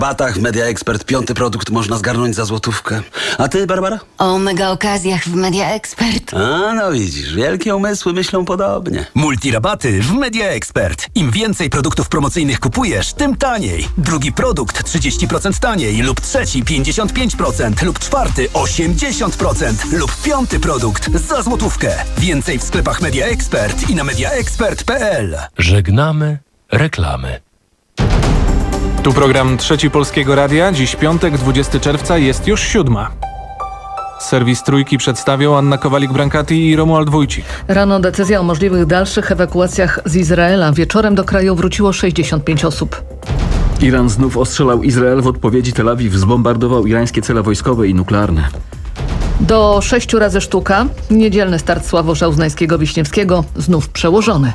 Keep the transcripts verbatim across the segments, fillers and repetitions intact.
Batach Media Expert, piąty produkt można zgarnąć za złotówkę. A ty, Barbara? O mega okazjach w Media Expert. A, no widzisz, wielkie umysły myślą podobnie. Multirabaty w Media Expert. Im więcej produktów promocyjnych kupujesz, tym taniej. Drugi produkt trzydzieści procent taniej lub trzeci pięćdziesiąt pięć procent lub czwarty osiemdziesiąt procent lub piąty produkt za złotówkę. Więcej w sklepach Media Expert i na mediaexpert kropka p l. Żegnamy reklamy. Tu program Trzeci Polskiego Radia. Dziś piątek, dwudziestego czerwca, jest już siódma. Serwis Trójki przedstawią Anna Kowalik-Brankati i Romuald Wójcik. Rano decyzja o możliwych dalszych ewakuacjach z Izraela. Wieczorem do kraju wróciło sześćdziesiąt pięć osób. Iran znów ostrzelał Izrael. W odpowiedzi Tel Awiw zbombardował irańskie cele wojskowe i nuklearne. Do sześciu razy sztuka. Niedzielny start Sławosza Uznańskiego-Wiśniewskiego znów przełożony.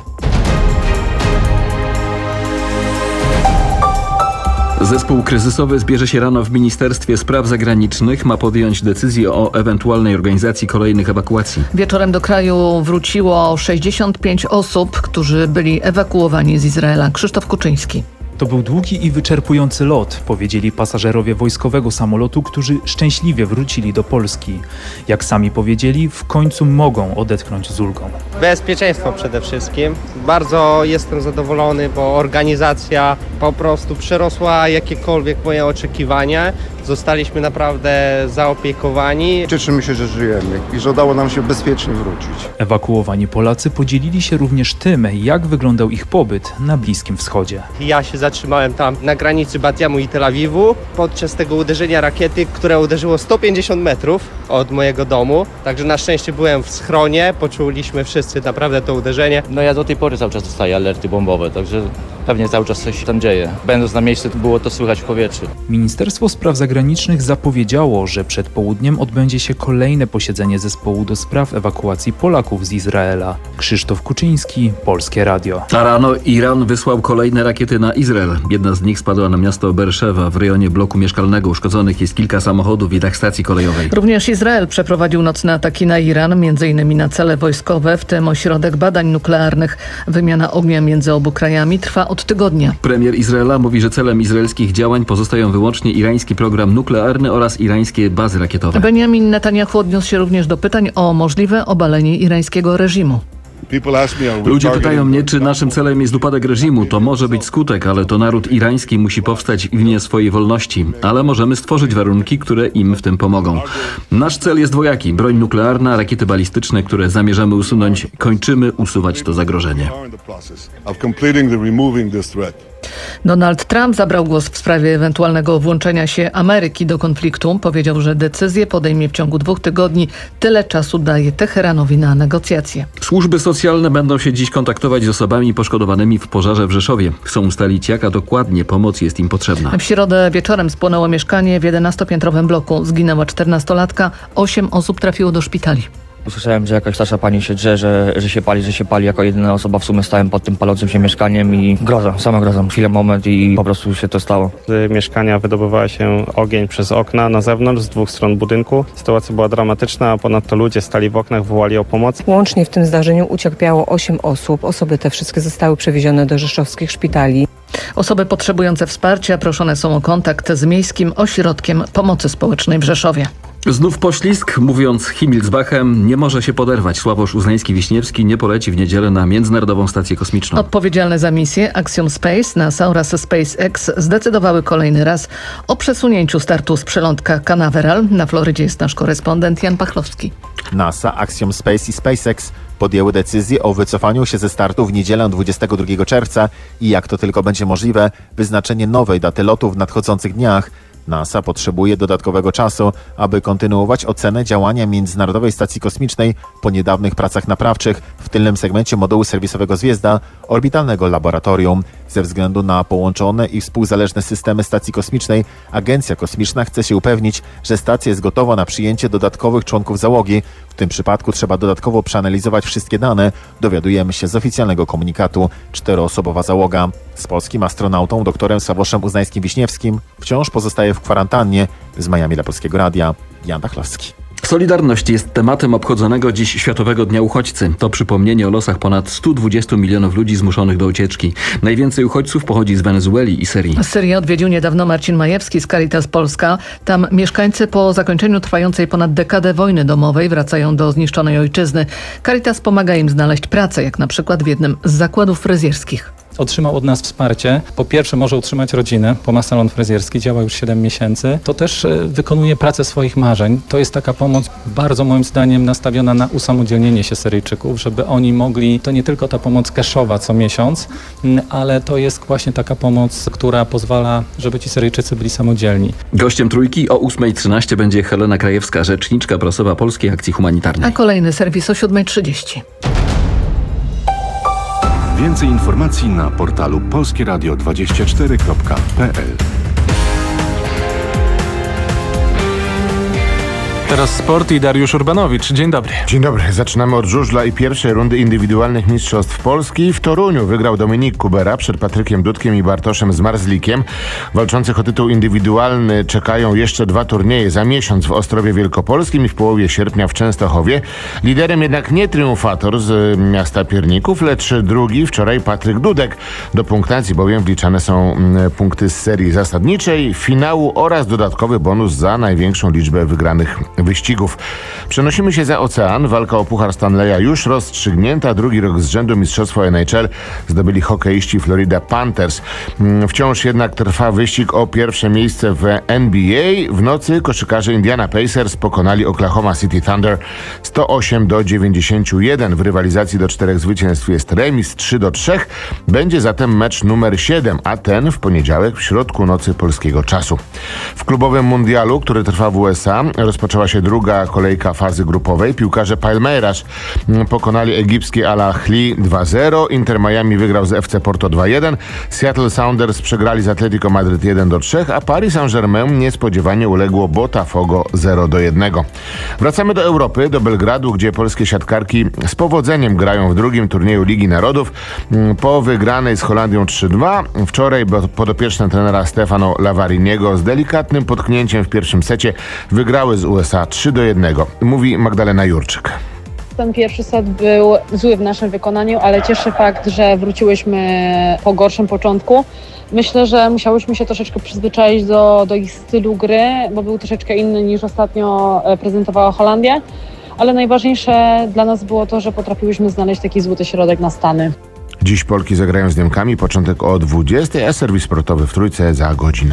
Zespół kryzysowy zbierze się rano w Ministerstwie Spraw Zagranicznych. Ma podjąć decyzję o ewentualnej organizacji kolejnych ewakuacji. Wieczorem do kraju wróciło sześćdziesiąt pięć osób, którzy byli ewakuowani z Izraela. Krzysztof Kuczyński. To był długi i wyczerpujący lot, powiedzieli pasażerowie wojskowego samolotu, którzy szczęśliwie wrócili do Polski. Jak sami powiedzieli, w końcu mogą odetchnąć z ulgą. Bezpieczeństwo przede wszystkim. Bardzo jestem zadowolony, bo organizacja po prostu przerosła jakiekolwiek moje oczekiwania. Zostaliśmy naprawdę zaopiekowani. Cieszymy się, że żyjemy i że udało nam się bezpiecznie wrócić. Ewakuowani Polacy podzielili się również tym, jak wyglądał ich pobyt na Bliskim Wschodzie. Ja się zatrzymałem tam na granicy Batiamu i Tel Awiwu podczas tego uderzenia rakiety, które uderzyło sto pięćdziesiąt metrów od mojego domu. Także na szczęście byłem w schronie, poczuliśmy wszyscy naprawdę to uderzenie. No ja do tej pory cały czas dostaję alerty bombowe, także pewnie cały czas coś tam dzieje. Będąc na miejscu, było to słychać w powietrzu. Ministerstwo Spraw Zagranicznych zapowiedziało, że przed południem odbędzie się kolejne posiedzenie zespołu do spraw ewakuacji Polaków z Izraela. Krzysztof Kuczyński, Polskie Radio. A rano Iran wysłał kolejne rakiety na Izrael. Jedna z nich spadła na miasto Berszewa. W rejonie bloku mieszkalnego uszkodzonych jest kilka samochodów i dach stacji kolejowej. Również Izrael przeprowadził nocne ataki na Iran, między innymi na cele wojskowe, w tym ośrodek badań nuklearnych. Wymiana ognia między obu krajami trwa od tygodnia. Premier Izraela mówi, że celem izraelskich działań pozostają wyłącznie irański program nuklearny oraz irańskie bazy rakietowe. Benjamin Netanyahu odniósł się również do pytań o możliwe obalenie irańskiego reżimu. Ludzie pytają mnie, czy naszym celem jest upadek reżimu. To może być skutek, ale to naród irański musi powstać w imię swojej wolności. Ale możemy stworzyć warunki, które im w tym pomogą. Nasz cel jest dwojaki. Broń nuklearna, rakiety balistyczne, które zamierzamy usunąć. Kończymy usuwać to zagrożenie. Donald Trump zabrał głos w sprawie ewentualnego włączenia się Ameryki do konfliktu. Powiedział, że decyzję podejmie w ciągu dwóch tygodni. Tyle czasu daje Teheranowi na negocjacje. Służby socjalne będą się dziś kontaktować z osobami poszkodowanymi w pożarze w Rzeszowie. Chcą ustalić, jaka dokładnie pomoc jest im potrzebna. W środę wieczorem spłonęło mieszkanie w jedenastopiętrowym bloku. Zginęła czternastolatka, osiem osób trafiło do szpitali. Usłyszałem, że jakaś starsza pani się drze, że, że się pali, że się pali. Jako jedyna osoba w sumie stałem pod tym palącym się mieszkaniem i groza, sama groza. Chwilę, moment i po prostu się to stało. Z mieszkania wydobywał się ogień przez okna na zewnątrz, z dwóch stron budynku. Sytuacja była dramatyczna, a ponadto ludzie stali w oknach, wołali o pomoc. Łącznie w tym zdarzeniu ucierpiało osiem osób. Osoby te wszystkie zostały przewiezione do rzeszowskich szpitali. Osoby potrzebujące wsparcia proszone są o kontakt z Miejskim Ośrodkiem Pomocy Społecznej w Rzeszowie. Znów poślizg, mówiąc Himmelsbachem, nie może się poderwać. Sławosz Uznański-Wiśniewski nie poleci w niedzielę na Międzynarodową Stację Kosmiczną. Odpowiedzialne za misję Axiom Space, NASA oraz SpaceX zdecydowały kolejny raz o przesunięciu startu z przylądka Canaveral. Na Florydzie jest nasz korespondent Jan Pachlowski. NASA, Axiom Space i SpaceX podjęły decyzję o wycofaniu się ze startu w niedzielę dwudziestego drugiego czerwca i jak to tylko będzie możliwe, wyznaczenie nowej daty lotu w nadchodzących dniach. NASA potrzebuje dodatkowego czasu, aby kontynuować ocenę działania Międzynarodowej Stacji Kosmicznej po niedawnych pracach naprawczych w tylnym segmencie modułu serwisowego Zwiezda, orbitalnego laboratorium. Ze względu na połączone i współzależne systemy Stacji Kosmicznej, Agencja Kosmiczna chce się upewnić, że stacja jest gotowa na przyjęcie dodatkowych członków załogi. W tym przypadku trzeba dodatkowo przeanalizować wszystkie dane, dowiadujemy się z oficjalnego komunikatu. Czteroosobowa załoga z polskim astronautą doktorem Sławoszem Uznańskim-Wiśniewskim wciąż pozostaje w kwarantannie. Z Miami dla Polskiego Radia Jan Pachlowski. Solidarność jest tematem obchodzonego dziś Światowego Dnia Uchodźcy. To przypomnienie o losach ponad stu dwudziestu milionów ludzi zmuszonych do ucieczki. Najwięcej uchodźców pochodzi z Wenezueli i Syrii. Syrię odwiedził niedawno Marcin Majewski z Caritas Polska. Tam mieszkańcy po zakończeniu trwającej ponad dekadę wojny domowej wracają do zniszczonej ojczyzny. Caritas pomaga im znaleźć pracę, jak na przykład w jednym z zakładów fryzjerskich. Otrzymał od nas wsparcie. Po pierwsze może utrzymać rodzinę, bo ma salon fryzjerski, działa już siedem miesięcy. To też e, wykonuje pracę swoich marzeń. To jest taka pomoc bardzo moim zdaniem nastawiona na usamodzielnienie się Syryjczyków, żeby oni mogli, to nie tylko ta pomoc cashowa co miesiąc, m, ale to jest właśnie taka pomoc, która pozwala, żeby ci Syryjczycy byli samodzielni. Gościem Trójki o ósma trzynaście będzie Helena Krajewska, rzeczniczka prasowa Polskiej Akcji Humanitarnej. A kolejny serwis o siódma trzydzieści. Więcej informacji na portalu polskieradio dwadzieścia cztery kropka p l. Teraz sport i Dariusz Urbanowicz. Dzień dobry. Dzień dobry. Zaczynamy od żużla i pierwszej rundy indywidualnych mistrzostw Polski. W Toruniu wygrał Dominik Kubera przed Patrykiem Dudkiem i Bartoszem Zmarzlikiem. Walczących o tytuł indywidualny czekają jeszcze dwa turnieje za miesiąc w Ostrowie Wielkopolskim i w połowie sierpnia w Częstochowie. Liderem jednak nie triumfator z miasta Pierników, lecz drugi wczoraj Patryk Dudek. Do punktacji bowiem wliczane są punkty z serii zasadniczej, finału oraz dodatkowy bonus za największą liczbę wygranych wyścigów. Przenosimy się za ocean. Walka o Puchar Stanleya już rozstrzygnięta. Drugi rok z rzędu mistrzostwa N H L zdobyli hokeiści Florida Panthers. Wciąż jednak trwa wyścig o pierwsze miejsce w N B A. W nocy koszykarze Indiana Pacers pokonali Oklahoma City Thunder sto osiem do dziewięćdziesięciu jeden. W rywalizacji do czterech zwycięstw jest remis trzy do trzech. Będzie zatem mecz numer siedem, a ten w poniedziałek w środku nocy polskiego czasu. W klubowym mundialu, który trwa w U S A, rozpoczęła się druga kolejka fazy grupowej. Piłkarze Palmeiras pokonali egipskie Al Ahly dwa zero. Inter Miami wygrał z F C Porto dwa jeden. Seattle Sounders przegrali z Atletico Madryt jeden do trzech, a Paris Saint-Germain niespodziewanie uległo Botafogo zero do jednego. Wracamy do Europy, do Belgradu, gdzie polskie siatkarki z powodzeniem grają w drugim turnieju Ligi Narodów. Po wygranej z Holandią trzy dwa wczoraj podopieczne trenera Stefano Lavariniego z delikatnym potknięciem w pierwszym secie wygrały z U S A trzy do jednego. Mówi Magdalena Jurczyk. Ten pierwszy set był zły w naszym wykonaniu, ale cieszy fakt, że wróciłyśmy po gorszym początku. Myślę, że musiałyśmy się troszeczkę przyzwyczaić do, do ich stylu gry, bo był troszeczkę inny niż ostatnio prezentowała Holandia, ale najważniejsze dla nas było to, że potrafiłyśmy znaleźć taki złoty środek na Stany. Dziś Polki zagrają z Niemkami, początek o dwudziestej, a serwis sportowy w Trójce za godzinę.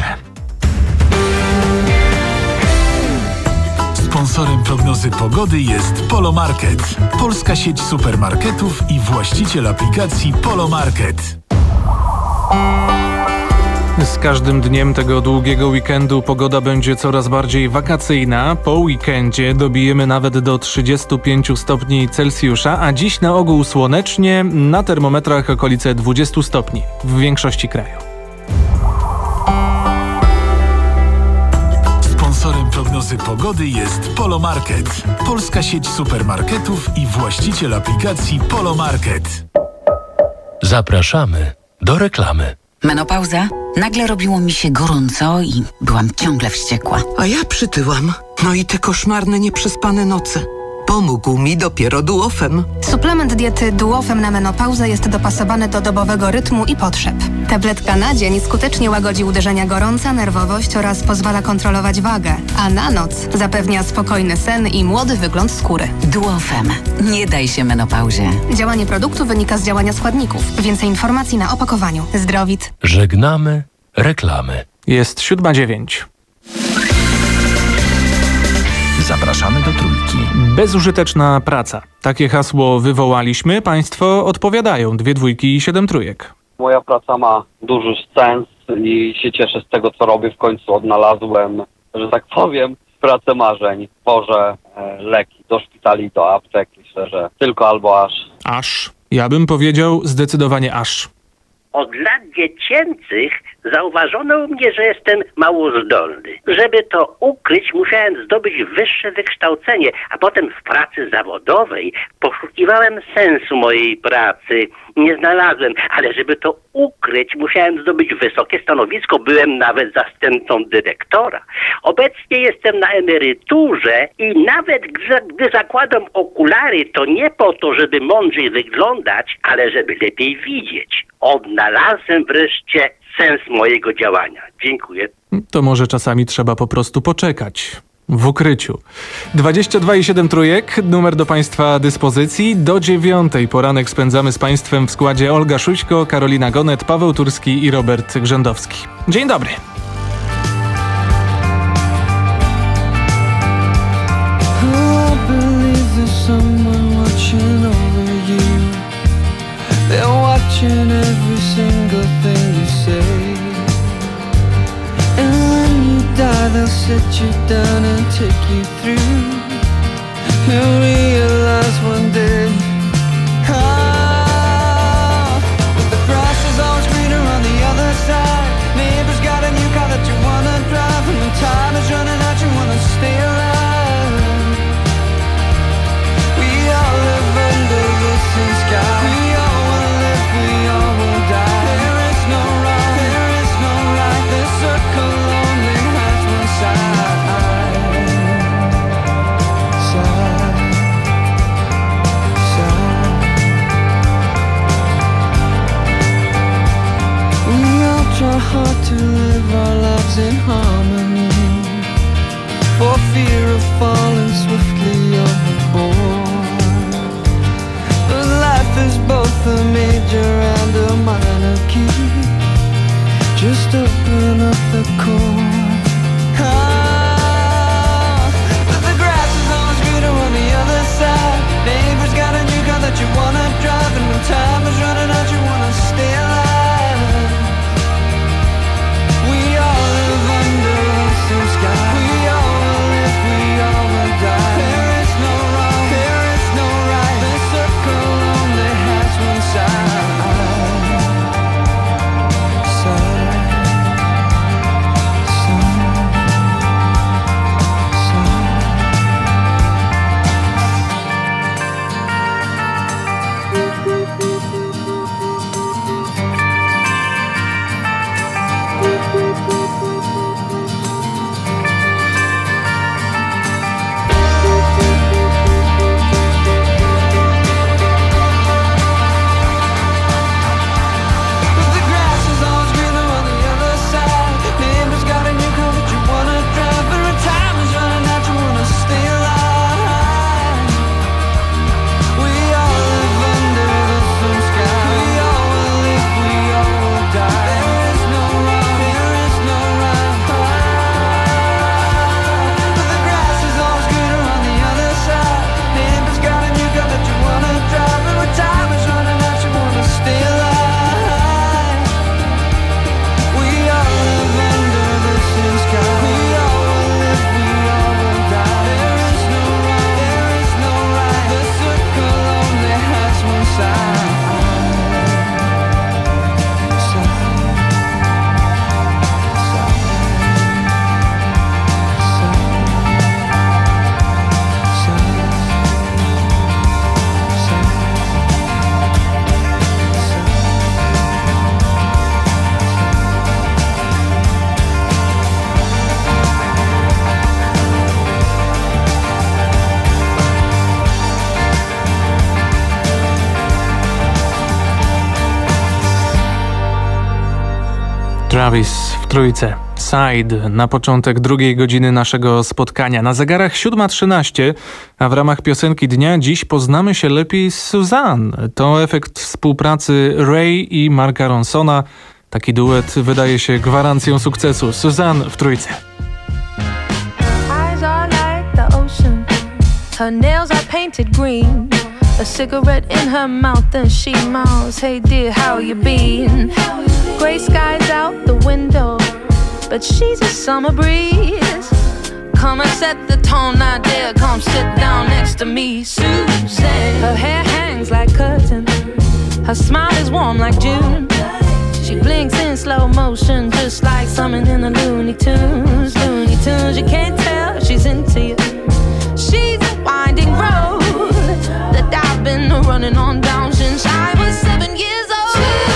Sponsorem prognozy pogody jest Polomarket, polska sieć supermarketów i właściciel aplikacji Polomarket. Z każdym dniem tego długiego weekendu pogoda będzie coraz bardziej wakacyjna. Po weekendzie dobijemy nawet do trzydziestu pięciu stopni Celsjusza, a dziś na ogół słonecznie, na termometrach okolice dwudziestu stopni w większości kraju. Sponsorem prognozy pogody jest Polomarket, polska sieć supermarketów i właściciel aplikacji Polomarket. Zapraszamy do reklamy. Menopauza? Nagle robiło mi się gorąco i byłam ciągle wściekła. A ja przytyłam. No i te koszmarne, nieprzespane noce. Pomógł mi dopiero Duofem. Suplement diety Duofem na menopauzę jest dopasowany do dobowego rytmu i potrzeb. Tabletka na dzień skutecznie łagodzi uderzenia gorąca, nerwowość oraz pozwala kontrolować wagę, a na noc zapewnia spokojny sen i młody wygląd skóry. Duofem. Nie daj się menopauzie. Działanie produktu wynika z działania składników. Więcej informacji na opakowaniu. Zdrowit. Żegnamy reklamy. Jest siódma dziewięć. Zapraszamy do Trójki. Bezużyteczna praca. Takie hasło wywołaliśmy. Państwo odpowiadają. Dwie dwójki i siedem trójek. Moja praca ma duży sens i się cieszę z tego, co robię. W końcu odnalazłem, że tak powiem, pracę marzeń. Wożę e, leki do szpitali, do aptek. Myślę, że tylko albo aż. Aż. Ja bym powiedział zdecydowanie aż. Od lat dziecięcych Zauważono u mnie, że jestem mało zdolny. Żeby to ukryć, musiałem zdobyć wyższe wykształcenie, a potem w pracy zawodowej poszukiwałem sensu mojej pracy. Nie znalazłem, ale żeby to ukryć, musiałem zdobyć wysokie stanowisko. Byłem nawet zastępcą dyrektora. Obecnie jestem na emeryturze i nawet gdy, gdy zakładam okulary, to nie po to, żeby mądrzej wyglądać, ale żeby lepiej widzieć. Odnalazłem wreszcie sens mojego działania. Dziękuję. To może czasami trzeba po prostu poczekać. W ukryciu. dwadzieścia dwa i siedem trójek, numer do Państwa dyspozycji. Do dziewiątej poranek spędzamy z Państwem w składzie Olga Szuśko, Karolina Gonet, Paweł Turski i Robert Grzędowski. Dzień dobry. They'll sit you down and take you through. You'll realize one day, ah, that the grass is always greener on the other side. Neighbor's got a new car that you wanna drive, and when time is running out, you wanna stay alive. We all live under the same sky. We all will live, we all will die. There is no wrong, there is no right. The circle only has one side. Side, side. We all try hard to live our lives in harmony, for fear of falling swiftly overboard. But life is both a major and a minor key. Just open up the chord. Ah, but the grass is always greener on the other side. Neighbor's got a new car that you wanna drive, and when time is running out, you wanna stay alive. We all live under the same sky. We all will live, we all will die. There is no wrong, there is no right. The circle only has one side. Travis w trójce. Side na początek drugiej godziny naszego spotkania. Na zegarach siódma trzynaście, a w ramach piosenki dnia dziś poznamy się lepiej z Suzanne. To efekt współpracy Ray i Marka Ronsona. Taki duet wydaje się gwarancją sukcesu. Suzanne w trójce. Eyes are like the ocean. Her nails are painted green. A cigarette in her mouth and she mouths, hey dear, how you been? Gray skies out the window, but she's a summer breeze. Come and set the tone, now dear, come sit down next to me, Susan. Her hair hangs like curtains, her smile is warm like June. She blinks in slow motion, just like something in the Looney Tunes. Looney Tunes, you can't tell she's into you. She's a winding road that I've been running on down since I was seven years old.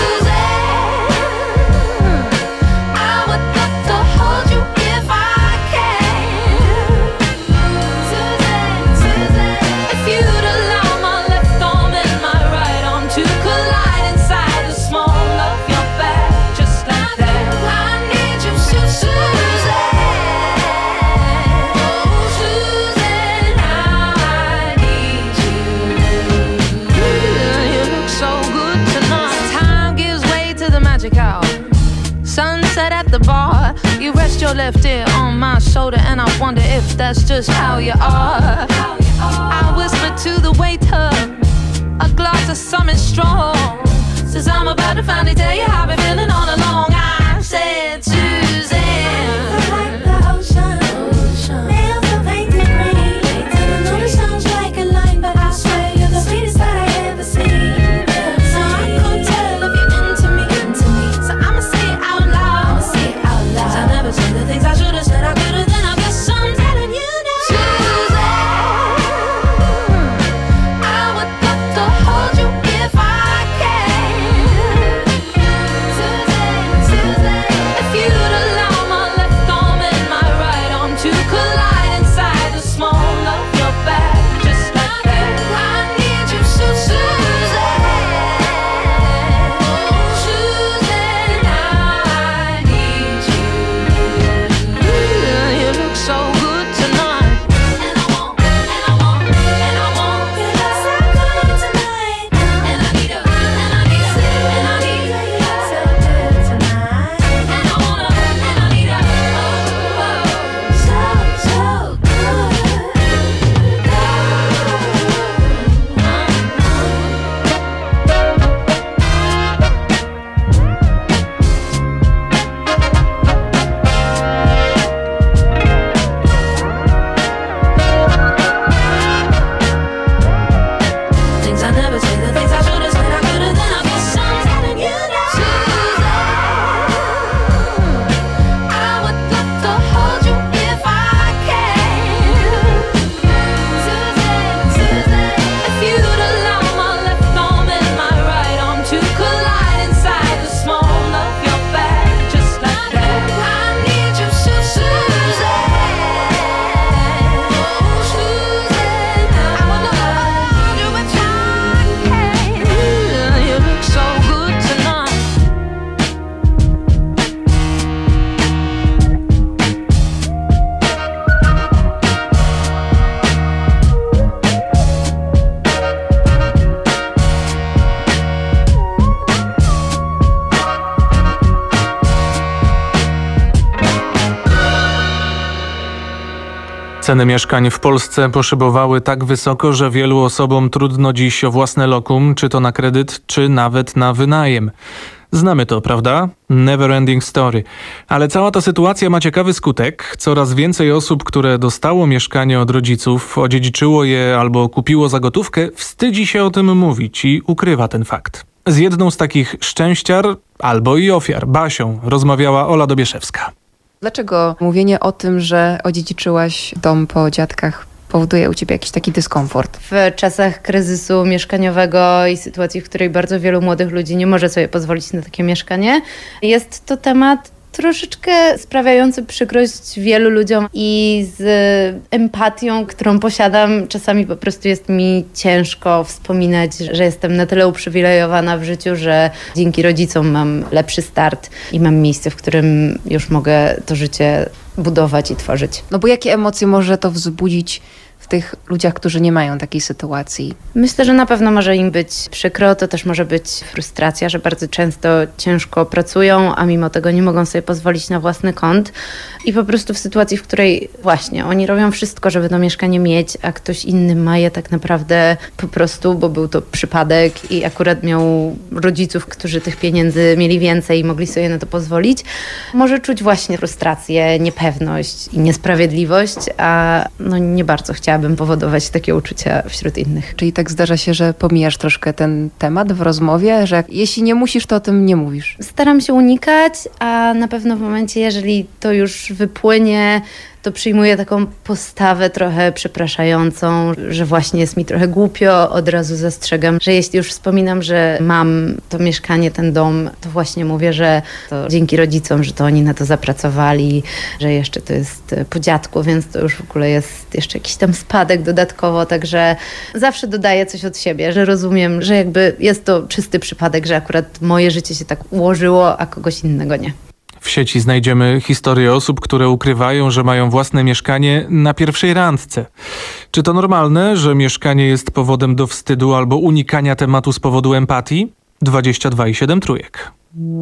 Sunset at the bar, you rest your left ear on my shoulder, and I wonder if that's just how you are. I whisper to the waiter, a glass of something strong, says I'm about to finally tell you how I've been feeling all along. I said, Suzanne, like the ocean, nails are painted green, and I know it sounds like a line, but I swear you're the sweetest that I ever seen. So I could tell if you're into me, into me. So I'ma say it out loud, say it out loud. 'Cause I never said the things I should've said. I could've, then I guess I'm telling you now. Suzanne, I would love to hold you if I can. Suzanne, Suzanne, if you'd allow my left arm and my right arm to collide inside the small of your back, just like that. I need you so, Suzanne, Suzanne, I need you. You look so good tonight, and I want, and I want, and I want. You look so good tonight, and I need a, and I need a, and I need you so good tonight, and I wanna, and I need a, oh, oh, so, so good. Things I never say, the things I should've said, I could've, then I guess I'm telling you now. Suzanne, I would love to hold you if I can. Suzanne, Suzanne, if you'd allow my left arm and my right arm to collide inside the small of your back, just like that. I need you so, Suzanne, Suzanne, I would love to hold you if I can. You look so good tonight. Ceny mieszkań w Polsce poszybowały tak wysoko, że wielu osobom trudno dziś o własne lokum, czy to na kredyt, czy nawet na wynajem. Znamy to, prawda? Never ending story. Ale cała ta sytuacja ma ciekawy skutek. Coraz więcej osób, które dostało mieszkanie od rodziców, odziedziczyło je albo kupiło za gotówkę, wstydzi się o tym mówić i ukrywa ten fakt. Z jedną z takich szczęściar, albo i ofiar, Basią, rozmawiała Ola Dobieszewska. Dlaczego mówienie o tym, że odziedziczyłaś dom po dziadkach, powoduje u ciebie jakiś taki dyskomfort? W czasach kryzysu mieszkaniowego i sytuacji, w której bardzo wielu młodych ludzi nie może sobie pozwolić na takie mieszkanie, jest to temat troszeczkę sprawiający przykrość wielu ludziom i z empatią, którą posiadam, czasami po prostu jest mi ciężko wspominać, że jestem na tyle uprzywilejowana w życiu, że dzięki rodzicom mam lepszy start i mam miejsce, w którym już mogę to życie budować i tworzyć. No bo jakie emocje może to wzbudzić w tych ludziach, którzy nie mają takiej sytuacji? Myślę, że na pewno może im być przykro, to też może być frustracja, że bardzo często ciężko pracują, a mimo tego nie mogą sobie pozwolić na własny kąt. I po prostu w sytuacji, w której właśnie oni robią wszystko, żeby to mieszkanie mieć, a ktoś inny ma je tak naprawdę po prostu, bo był to przypadek i akurat miał rodziców, którzy tych pieniędzy mieli więcej i mogli sobie na to pozwolić, może czuć właśnie frustrację, niepewność i niesprawiedliwość, a no nie bardzo chciałabym chciałabym powodować takie uczucia wśród innych. Czyli tak zdarza się, że pomijasz troszkę ten temat w rozmowie, że jeśli nie musisz, to o tym nie mówisz. Staram się unikać, a na pewno w momencie, jeżeli to już wypłynie, to przyjmuję taką postawę trochę przepraszającą, że właśnie jest mi trochę głupio. Od razu zastrzegam, że jeśli już wspominam, że mam to mieszkanie, ten dom, to właśnie mówię, że to dzięki rodzicom, że to oni na to zapracowali, że jeszcze to jest po dziadku, więc to już w ogóle jest jeszcze jakiś tam spadek dodatkowo, także zawsze dodaję coś od siebie, że rozumiem, że jakby jest to czysty przypadek, że akurat moje życie się tak ułożyło, a kogoś innego nie. W sieci znajdziemy historie osób, które ukrywają, że mają własne mieszkanie na pierwszej randce. Czy to normalne, że mieszkanie jest powodem do wstydu albo unikania tematu z powodu empatii? dwadzieścia dwa i siedem trójek.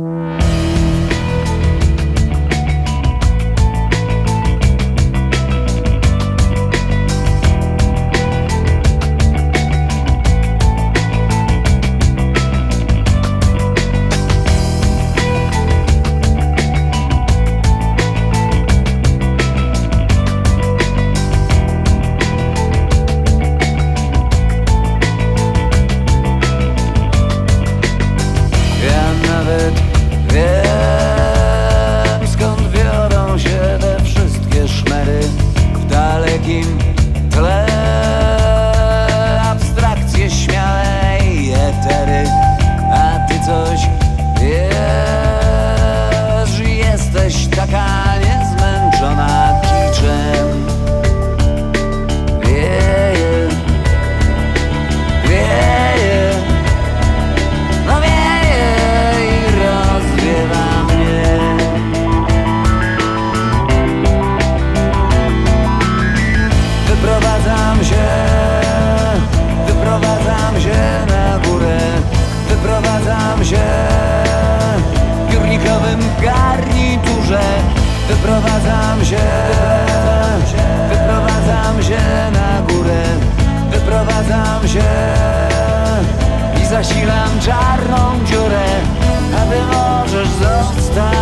Wyprowadzam się, wyprowadzam się na górę, wyprowadzam się i zasilam czarną dziurę, a ty możesz zostać.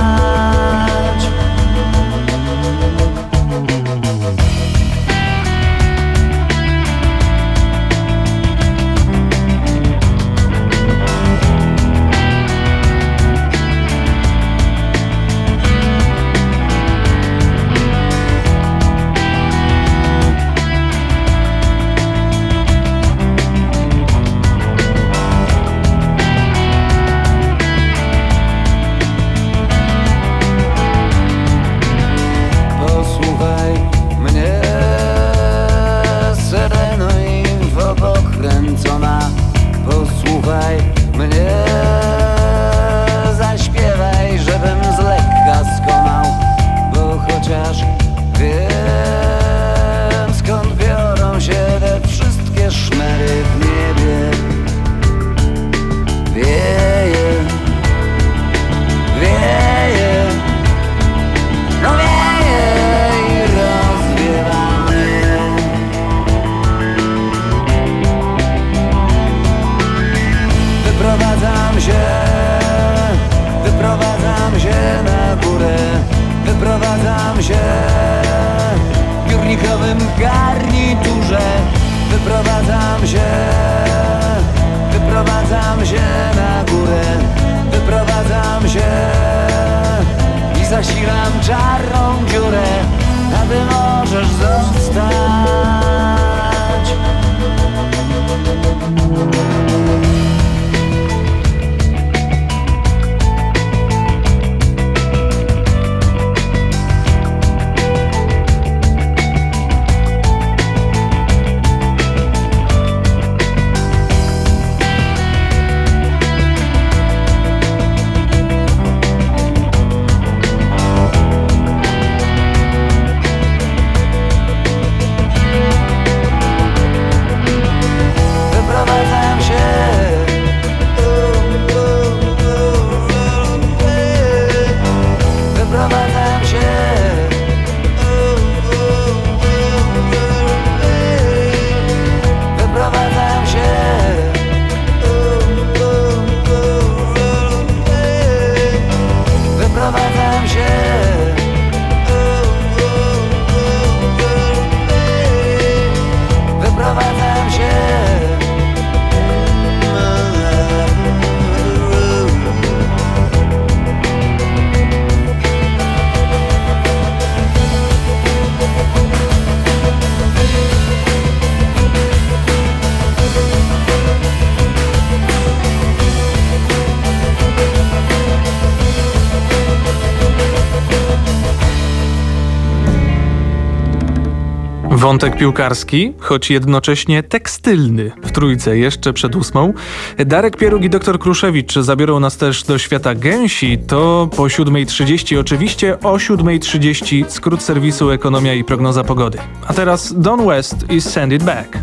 Wyprowadzam się, wyprowadzam się na górę, wyprowadzam się i zasilam czarną dziurę, a ty możesz zostać. Wątek piłkarski, choć jednocześnie tekstylny. W trójce jeszcze przed ósmą. Darek Pieruk i doktor Kruszewicz zabiorą nas też do świata gęsi. To po siódmej trzydzieści. Oczywiście o siódmej trzydzieści skrót serwisu Ekonomia i prognoza pogody. A teraz Don West i Send It Back.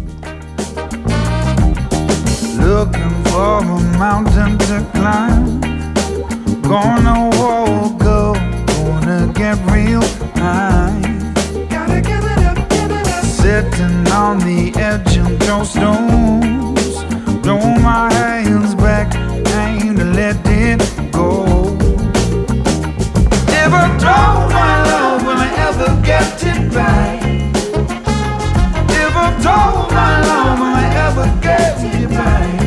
Looking for a mountain to climb. Gonna walk go, gonna get real high. Gotta give it up, give it up. Sitting on the edge of those stones. Throw my hands back, ain't let it go. Never told my love will I ever get it back. Never told my love will I ever get it back.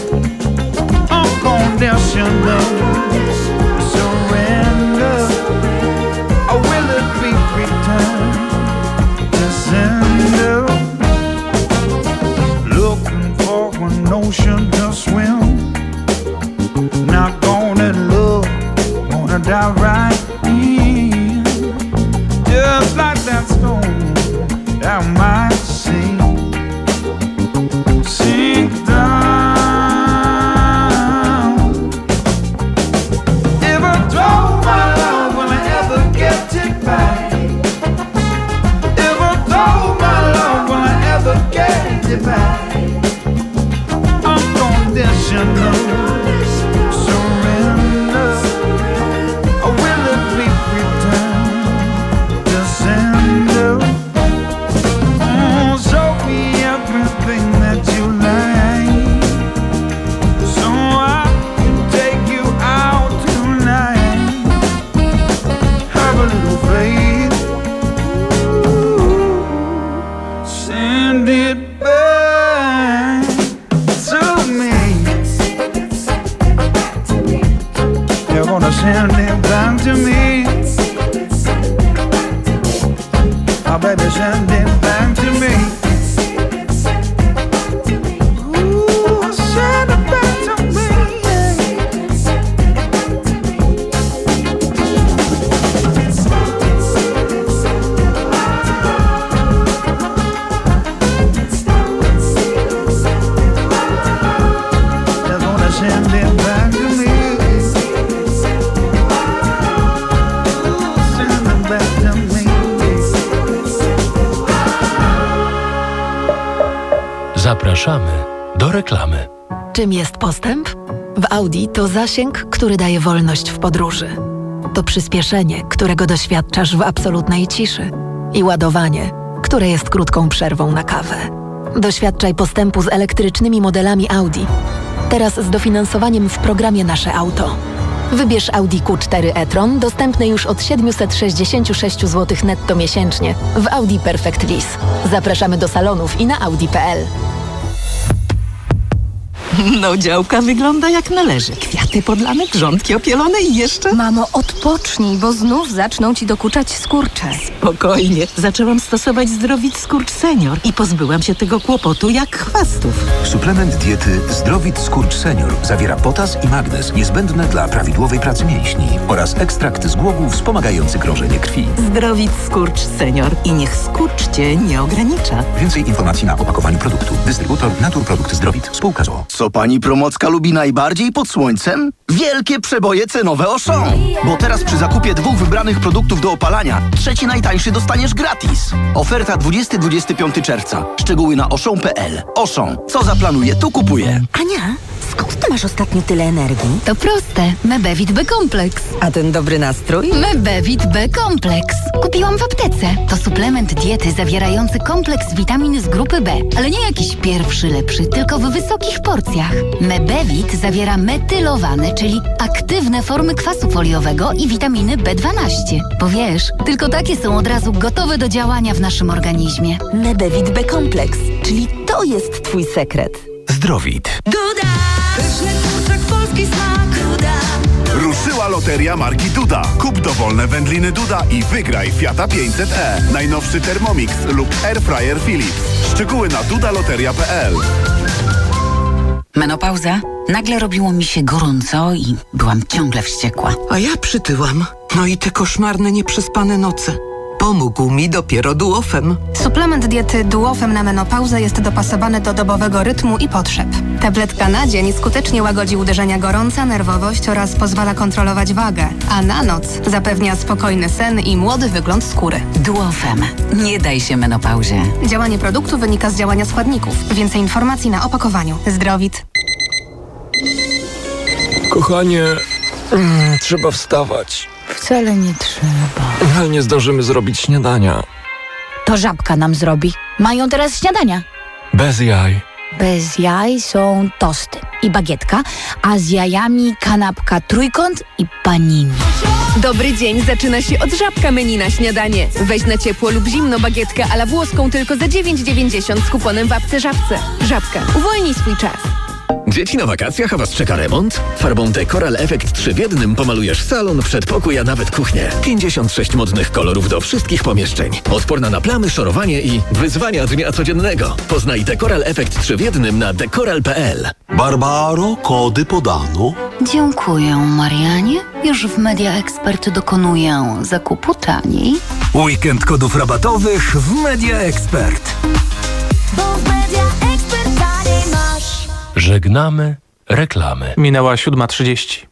Unconditional surrender, or will it be returned to sender? Looking for an ocean to swim. Not gonna look, gonna dive right in. Just like that stone that might sink, sink down. Unconditional surrender, or will it be returned to sender? Oh, show me everything that you like, so I can take you out tonight. Have a little faith. Ooh, send it back to me. You're gonna send it back to me. Oh baby, send it back to me. Ooh, send it back to me. You're gonna send it back to me. Ooh, send it back to me. Zapraszamy do reklamy. Czym jest postęp? W Audi to zasięg, który daje wolność w podróży. To przyspieszenie, którego doświadczasz w absolutnej ciszy. I ładowanie, które jest krótką przerwą na kawę. Doświadczaj postępu z elektrycznymi modelami Audi. Teraz z dofinansowaniem w programie Nasze Auto. Wybierz Audi Q cztery e-tron, dostępny już od siedemset sześćdziesiąt sześć złotych netto miesięcznie w Audi Perfect Lease. Zapraszamy do salonów i na audi kropka p l. No, działka wygląda jak należy. Kwiaty podlane, grządki opielone i jeszcze... Mamo, odpocznij, bo znów zaczną ci dokuczać skurcze. Spokojnie. Zaczęłam stosować Zdrowit Skurcz Senior i pozbyłam się tego kłopotu jak chwastów. Suplement diety Zdrowit Skurcz Senior zawiera potas i magnez niezbędne dla prawidłowej pracy mięśni oraz ekstrakt z głogów wspomagający krążenie krwi. Zdrowit Skurcz Senior i niech skurcz cię nie ogranicza. Więcej informacji na opakowaniu produktu. Dystrybutor Naturprodukt Zdrowit. Spółka z o o. Co pani Promocka lubi najbardziej pod słońcem? Wielkie przeboje cenowe Auchan. Bo teraz przy zakupie dwóch wybranych produktów do opalania trzeci najtańszy dostaniesz gratis. Oferta dwudziestego do dwudziestego piątego czerwca. Szczegóły na auchan kropka p l. Auchan. Co zaplanuje, to kupuje. Ania, skąd ty masz ostatnio tyle energii? To proste. Mebevit B-kompleks. A ten dobry nastrój? Mebevit B-kompleks. Kupiłam w aptece. To suplement diety zawierający kompleks witamin z grupy B. Ale nie jakiś pierwszy lepszy, tylko w wysokich porcjach. Mebevit zawiera metylowane, czyli aktywne formy kwasu foliowego i witaminy B dwanaście. Bo wiesz, tylko takie są od razu gotowe do działania w naszym organizmie. Mebevit B-kompleks, czyli to jest twój sekret. Zdrowit. Duda! Pyszny kurczak, polski smak. Duda! Ruszyła loteria marki Duda. Kup dowolne wędliny Duda i wygraj Fiata pięćset e. Najnowszy Thermomix lub Airfryer Philips. Szczegóły na dudaloteria kropka p l. Menopauza? Nagle robiło mi się gorąco i byłam ciągle wściekła. A ja przytyłam. No i te koszmarne, nieprzespane noce. Pomógł mi dopiero Duofem. Suplement diety Duofem na menopauzę jest dopasowany do dobowego rytmu i potrzeb. Tabletka na dzień skutecznie łagodzi uderzenia gorąca, nerwowość oraz pozwala kontrolować wagę, a na noc zapewnia spokojny sen i młody wygląd skóry. Duofem. Nie daj się menopauzie. Działanie produktu wynika z działania składników. Więcej informacji na opakowaniu. Zdrowit. Kochanie, mm, trzeba wstawać. Wcale nie trzeba. Ale nie zdążymy zrobić śniadania. To Żabka nam zrobi. Mają teraz śniadania. Bez jaj. Bez jaj są tosty i bagietka, a z jajami kanapka trójkąt i panini. Dobry dzień zaczyna się od Żabka menu na śniadanie. Weź na ciepło lub zimno bagietkę a la włoską tylko za dziewięć dziewięćdziesiąt z kuponem w apce Żabce. Żabka. Uwolnij swój czas. Dzieci na wakacjach, a was czeka remont? Farbą Decoral Effect trzy w jednym pomalujesz salon, przedpokój, a nawet kuchnię. pięćdziesiąt sześć modnych kolorów do wszystkich pomieszczeń. Odporna na plamy, szorowanie i wyzwania dnia codziennego. Poznaj Decoral Effect trzy w jednym na decoral kropka p l. Barbaro, kody podano. Dziękuję, Marianie. Już w Media Expert dokonuję zakupu taniej. Weekend kodów rabatowych w Media Expert. Bo w Media Expert taniej masz. Żegnamy reklamy. Minęła siódma trzydzieści.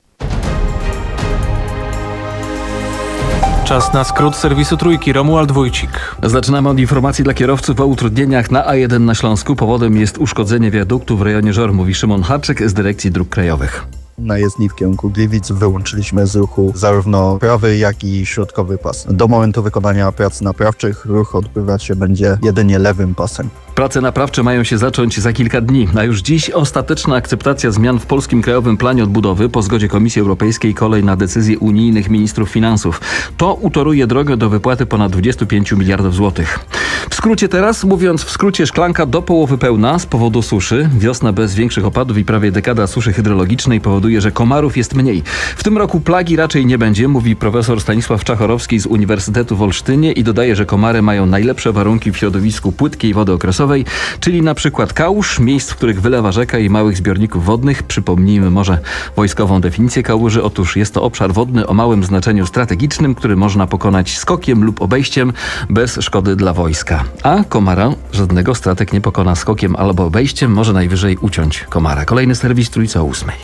Czas na skrót serwisu Trójki. Romuald Wójcik. Zaczynamy od informacji dla kierowców o utrudnieniach na A jeden na Śląsku. Powodem jest uszkodzenie wiaduktu w rejonie Żor, mówi Szymon Haczyk z Dyrekcji Dróg Krajowych. Na jezdni w kierunku Gliwic wyłączyliśmy z ruchu zarówno prawy, jak i środkowy pas. Do momentu wykonania prac naprawczych ruch odbywać się będzie jedynie lewym pasem. Prace naprawcze mają się zacząć za kilka dni, a już dziś ostateczna akceptacja zmian w Polskim Krajowym Planie Odbudowy po zgodzie Komisji Europejskiej, kolej na decyzje unijnych ministrów finansów. To utoruje drogę do wypłaty ponad dwudziestu pięciu miliardów złotych. W skrócie teraz, mówiąc w skrócie, szklanka do połowy pełna z powodu suszy. Wiosna bez większych opadów i prawie dekada suszy hydrologicznej powoduje, że komarów jest mniej. W tym roku plagi raczej nie będzie, mówi profesor Stanisław Czachorowski z Uniwersytetu w Olsztynie i dodaje, że komary mają najlepsze warunki w środowisku płytkiej wody okresowej, czyli na przykład kałuż, miejsc, w których wylewa rzeka i małych zbiorników wodnych. Przypomnijmy może wojskową definicję kałuży. Otóż jest to obszar wodny o małym znaczeniu strategicznym, który można pokonać skokiem lub obejściem bez szkody dla wojska. A komara żadnego stratek nie pokona skokiem albo obejściem, może najwyżej uciąć komara. Kolejny serwis Trójca o ósmej.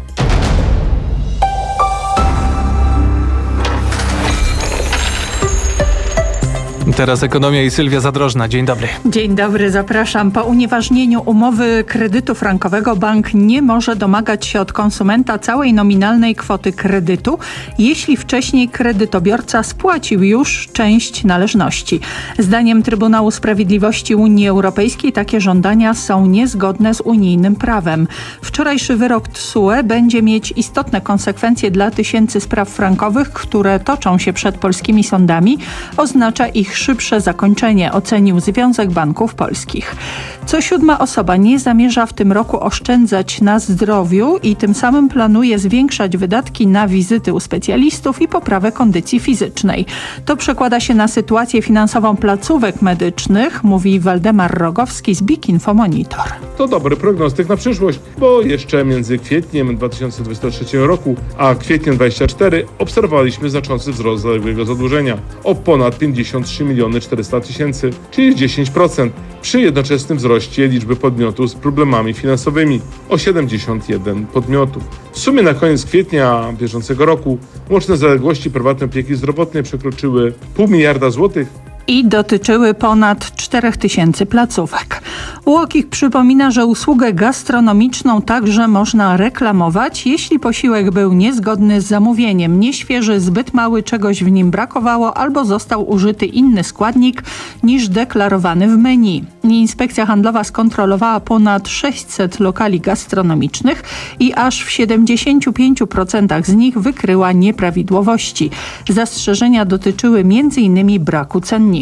Teraz ekonomia i Sylwia Zadrożna. Dzień dobry. Dzień dobry, zapraszam. Po unieważnieniu umowy kredytu frankowego bank nie może domagać się od konsumenta całej nominalnej kwoty kredytu, jeśli wcześniej kredytobiorca spłacił już część należności. Zdaniem Trybunału Sprawiedliwości Unii Europejskiej takie żądania są niezgodne z unijnym prawem. Wczorajszy wyrok T S U E będzie mieć istotne konsekwencje dla tysięcy spraw frankowych, które toczą się przed polskimi sądami. Oznacza ich szybsze zakończenie, ocenił Związek Banków Polskich. Co siódma osoba nie zamierza w tym roku oszczędzać na zdrowiu i tym samym planuje zwiększać wydatki na wizyty u specjalistów i poprawę kondycji fizycznej. To przekłada się na sytuację finansową placówek medycznych, mówi Waldemar Rogowski z Big Info Monitor. To dobry prognostyk na przyszłość, bo jeszcze między kwietniem dwa tysiące dwudziestego trzeciego roku a kwietniem dwudziestego czwartego obserwowaliśmy znaczący wzrost zaległego zadłużenia o ponad pięćdziesiąt trzy miliony czterysta tysięcy, czyli dziesięć procent, przy jednoczesnym wzroście liczby podmiotów z problemami finansowymi o siedemdziesiąt jeden podmiotów. W sumie na koniec kwietnia bieżącego roku łączne zaległości prywatnej opieki zdrowotnej przekroczyły pół miliarda złotych, i dotyczyły ponad czterech tysięcy placówek. UOKiK przypomina, że usługę gastronomiczną także można reklamować, jeśli posiłek był niezgodny z zamówieniem, nieświeży, zbyt mały, czegoś w nim brakowało albo został użyty inny składnik niż deklarowany w menu. Inspekcja Handlowa skontrolowała ponad sześćset lokali gastronomicznych i aż w siedemdziesięciu pięciu procentach z nich wykryła nieprawidłowości. Zastrzeżenia dotyczyły między innymi braku cenników.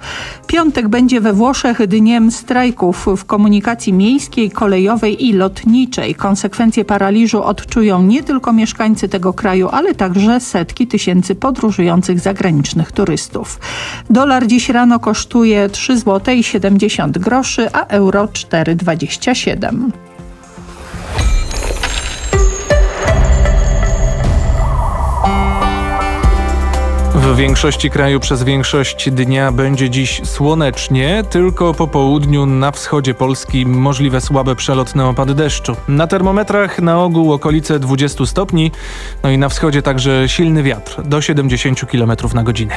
Piątek będzie we Włoszech dniem strajków w komunikacji miejskiej, kolejowej i lotniczej. Konsekwencje paraliżu odczują nie tylko mieszkańcy tego kraju, ale także setki tysięcy podróżujących zagranicznych turystów. Dolar dziś rano kosztuje trzy złote i siedemdziesiąt groszy, a euro cztery dwadzieścia siedem. W większości kraju przez większość dnia będzie dziś słonecznie, tylko po południu na wschodzie Polski możliwe słabe przelotne opady deszczu. Na termometrach na ogół okolice dwadzieścia stopni, no i na wschodzie także silny wiatr do siedemdziesiąt kilometrów na godzinę.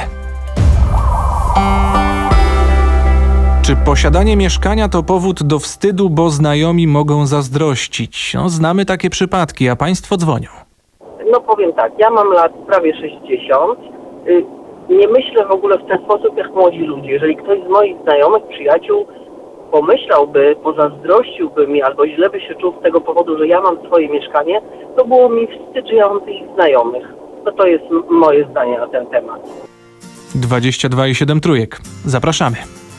Czy posiadanie mieszkania to powód do wstydu, bo znajomi mogą zazdrościć? No, znamy takie przypadki, a państwo dzwonią. No powiem tak, ja mam lat prawie sześćdziesiąt. Nie myślę w ogóle w ten sposób jak młodzi ludzie. Jeżeli ktoś z moich znajomych, przyjaciół pomyślałby, pozazdrościłby mi albo źle by się czuł z tego powodu, że ja mam swoje mieszkanie, to było mi wstyd, że ja mam tych znajomych. No to jest m- moje zdanie na ten temat. dwadzieścia dwa i siedem trójek. Zapraszamy.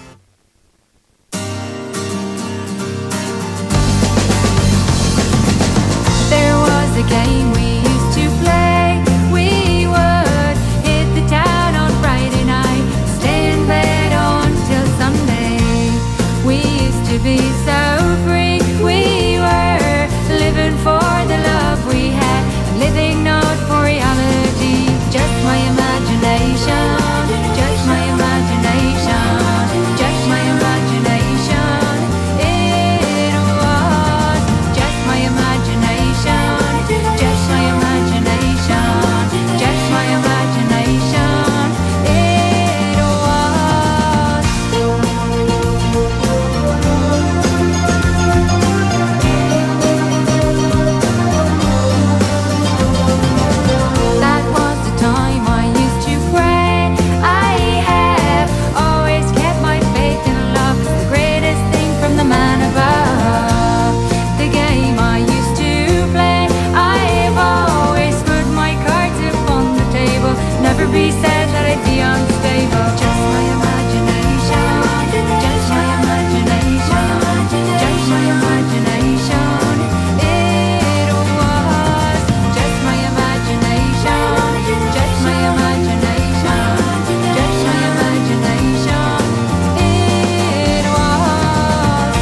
There was a game we used to play. We would hit the town on Friday night, stay in bed until Sunday. We used to be so free. We were living for the love we had, living not for reality. Just my imagination, just my imagination, just my imagination. It was just my imagination, just my imagination, just my imagination. It was. That was the time I used to pray. I have always kept my faith in love, the greatest thing from the man above. The game I used to play, I've always put my cards upon the table. Never be said that I'd be unstable. Just my imagination, just my imagination, just my imagination. It was just my imagination, just my imagination, just my imagination. It was.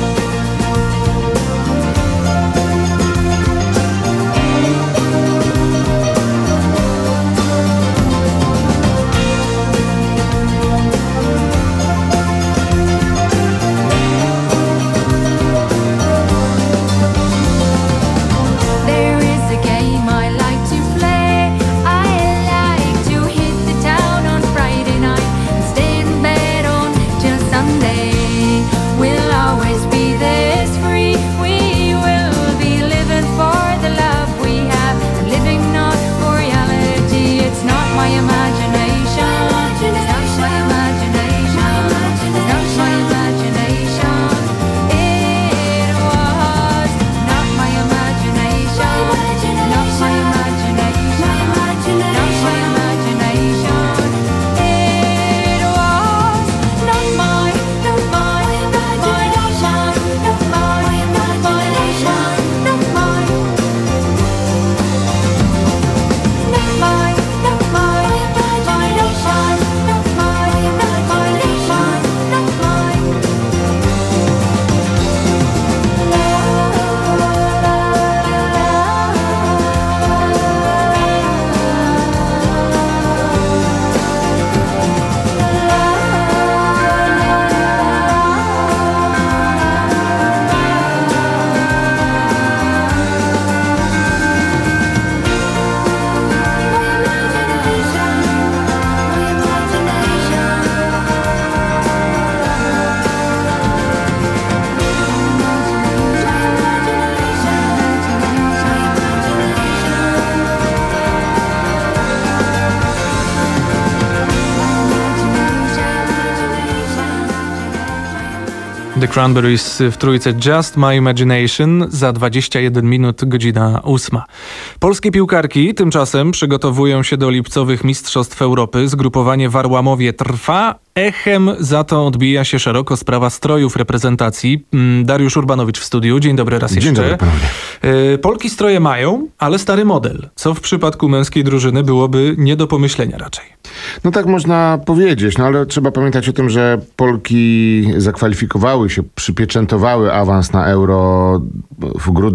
There is a game I like to play. I like to hit the town on Friday night and stay in bed until Sunday. We'll always be this free. We will be living for the love we have, and living not for reality. It's not my imagination. It's not my imagination. It's not my imagination. It was not my imagination. Not my imagination. Not my imagination. It was not my, not my, not my, not my, not my, not my, not my, not my, not my, not my, not my, not my, not my, not my, not my. The Cranberries w trójce Just My Imagination za dwadzieścia jeden minut, godzina ósma. Polskie piłkarki tymczasem przygotowują się do lipcowych Mistrzostw Europy. Zgrupowanie w Arłamowie trwa. Echem za to odbija się szeroko sprawa strojów reprezentacji. Dariusz Urbanowicz w studiu. Dzień dobry raz jeszcze. Dzień dobry panowie. Polki stroje mają, ale stary model, co w przypadku męskiej drużyny byłoby nie do pomyślenia raczej. No tak można powiedzieć, no ale trzeba pamiętać o tym, że Polki zakwalifikowały się, przypieczętowały awans na Euro w grudniu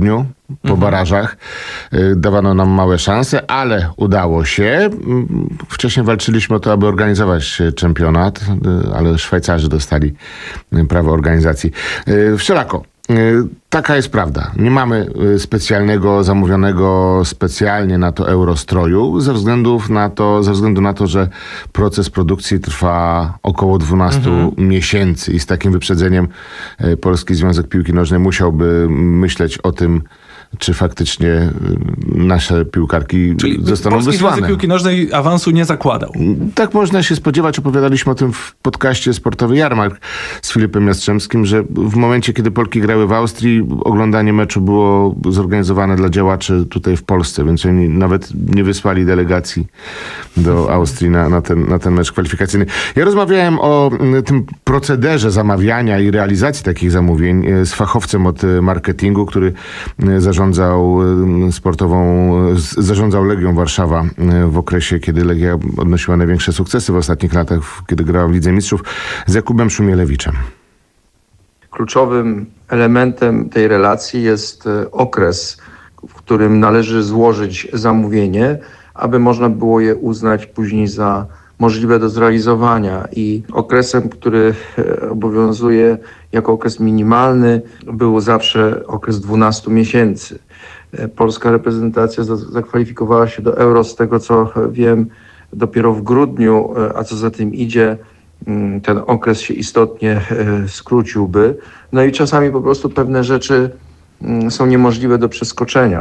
po barażach. Dawano nam małe szanse, ale udało się. Wcześniej walczyliśmy o to, aby organizować czempionat, ale Szwajcarzy dostali prawo organizacji. Wszelako. Taka jest prawda. Nie mamy specjalnego, zamówionego specjalnie na to Eurostroju, ze względów na to, ze względu na to, że proces produkcji trwa około dwunastu mhm. miesięcy i z takim wyprzedzeniem Polski Związek Piłki Nożnej musiałby myśleć o tym, czy faktycznie nasze piłkarki Czyli zostaną Polski wysłane. Związek Piłki Nożnej awansu nie zakładał. Tak można się spodziewać. Opowiadaliśmy o tym w podcaście Sportowy Jarmark z Filipem Jastrzębskim, że w momencie, kiedy Polki grały w Austrii, oglądanie meczu było zorganizowane dla działaczy tutaj w Polsce, więc oni nawet nie wysłali delegacji do Austrii na, na, ten, na ten mecz kwalifikacyjny. Ja rozmawiałem o tym procederze zamawiania i realizacji takich zamówień z fachowcem od marketingu, który zarządzał Zarządzał sportową, zarządzał Legią Warszawa w okresie, kiedy Legia odnosiła największe sukcesy w ostatnich latach, kiedy grała w Lidze Mistrzów, z Jakubem Szumielewiczem. Kluczowym elementem tej relacji jest okres, w którym należy złożyć zamówienie, aby można było je uznać później za możliwe do zrealizowania, i okresem, który obowiązuje jako okres minimalny, był zawsze okres dwunastu miesięcy. Polska reprezentacja zakwalifikowała się do Euro, z tego co wiem, dopiero w grudniu, a co za tym idzie, ten okres się istotnie skróciłby. No i czasami po prostu pewne rzeczy są niemożliwe do przeskoczenia.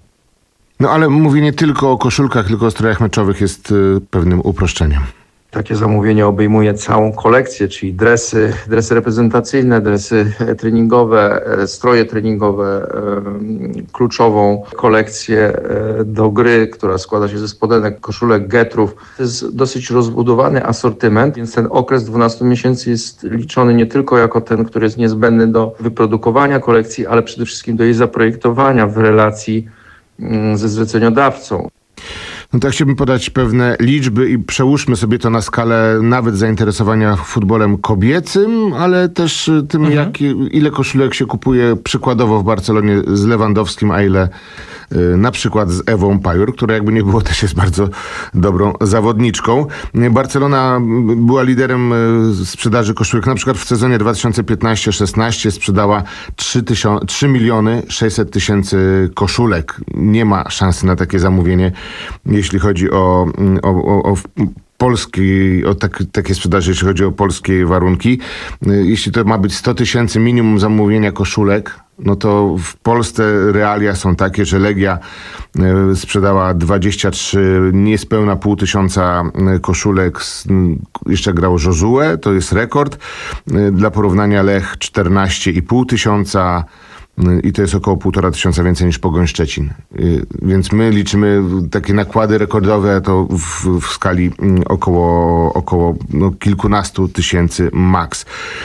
No ale mówienie tylko o koszulkach, tylko o strojach meczowych jest y, pewnym uproszczeniem. Takie zamówienie obejmuje całą kolekcję, czyli dresy, dresy reprezentacyjne, dresy treningowe, stroje treningowe, y, kluczową kolekcję y, do gry, która składa się ze spodenek, koszulek, getrów. To jest dosyć rozbudowany asortyment, więc ten okres dwunastu miesięcy jest liczony nie tylko jako ten, który jest niezbędny do wyprodukowania kolekcji, ale przede wszystkim do jej zaprojektowania w relacji ze zleceniodawcą. No tak, chciałbym podać pewne liczby i przełóżmy sobie to na skalę nawet zainteresowania futbolem kobiecym, ale też tym, mhm. jak, ile koszulek się kupuje przykładowo w Barcelonie z Lewandowskim, a ile y, na przykład z Ewą Pajur, która jakby nie było też jest bardzo dobrą zawodniczką. Barcelona była liderem y, sprzedaży koszulek. Na przykład w sezonie dwa tysiące piętnaście szesnaście sprzedała trzy miliony sześćset tysięcy koszulek. Nie ma szansy na takie zamówienie, jeśli chodzi o, o, o, o polskiej, o tak, takie sprzedaży, jeśli chodzi o polskie warunki. Jeśli to ma być sto tysięcy minimum zamówienia koszulek, no to w Polsce realia są takie, że Legia sprzedała dwadzieścia trzy, niespełna pół tysiąca koszulek. Jeszcze grał Josue, to jest rekord. Dla porównania Lech czternaście i pół tysiąca. I to jest około półtora tysiąca więcej niż Pogoń Szczecin. Więc my liczymy takie nakłady rekordowe to w, w skali około, około no, kilkunastu tysięcy maks.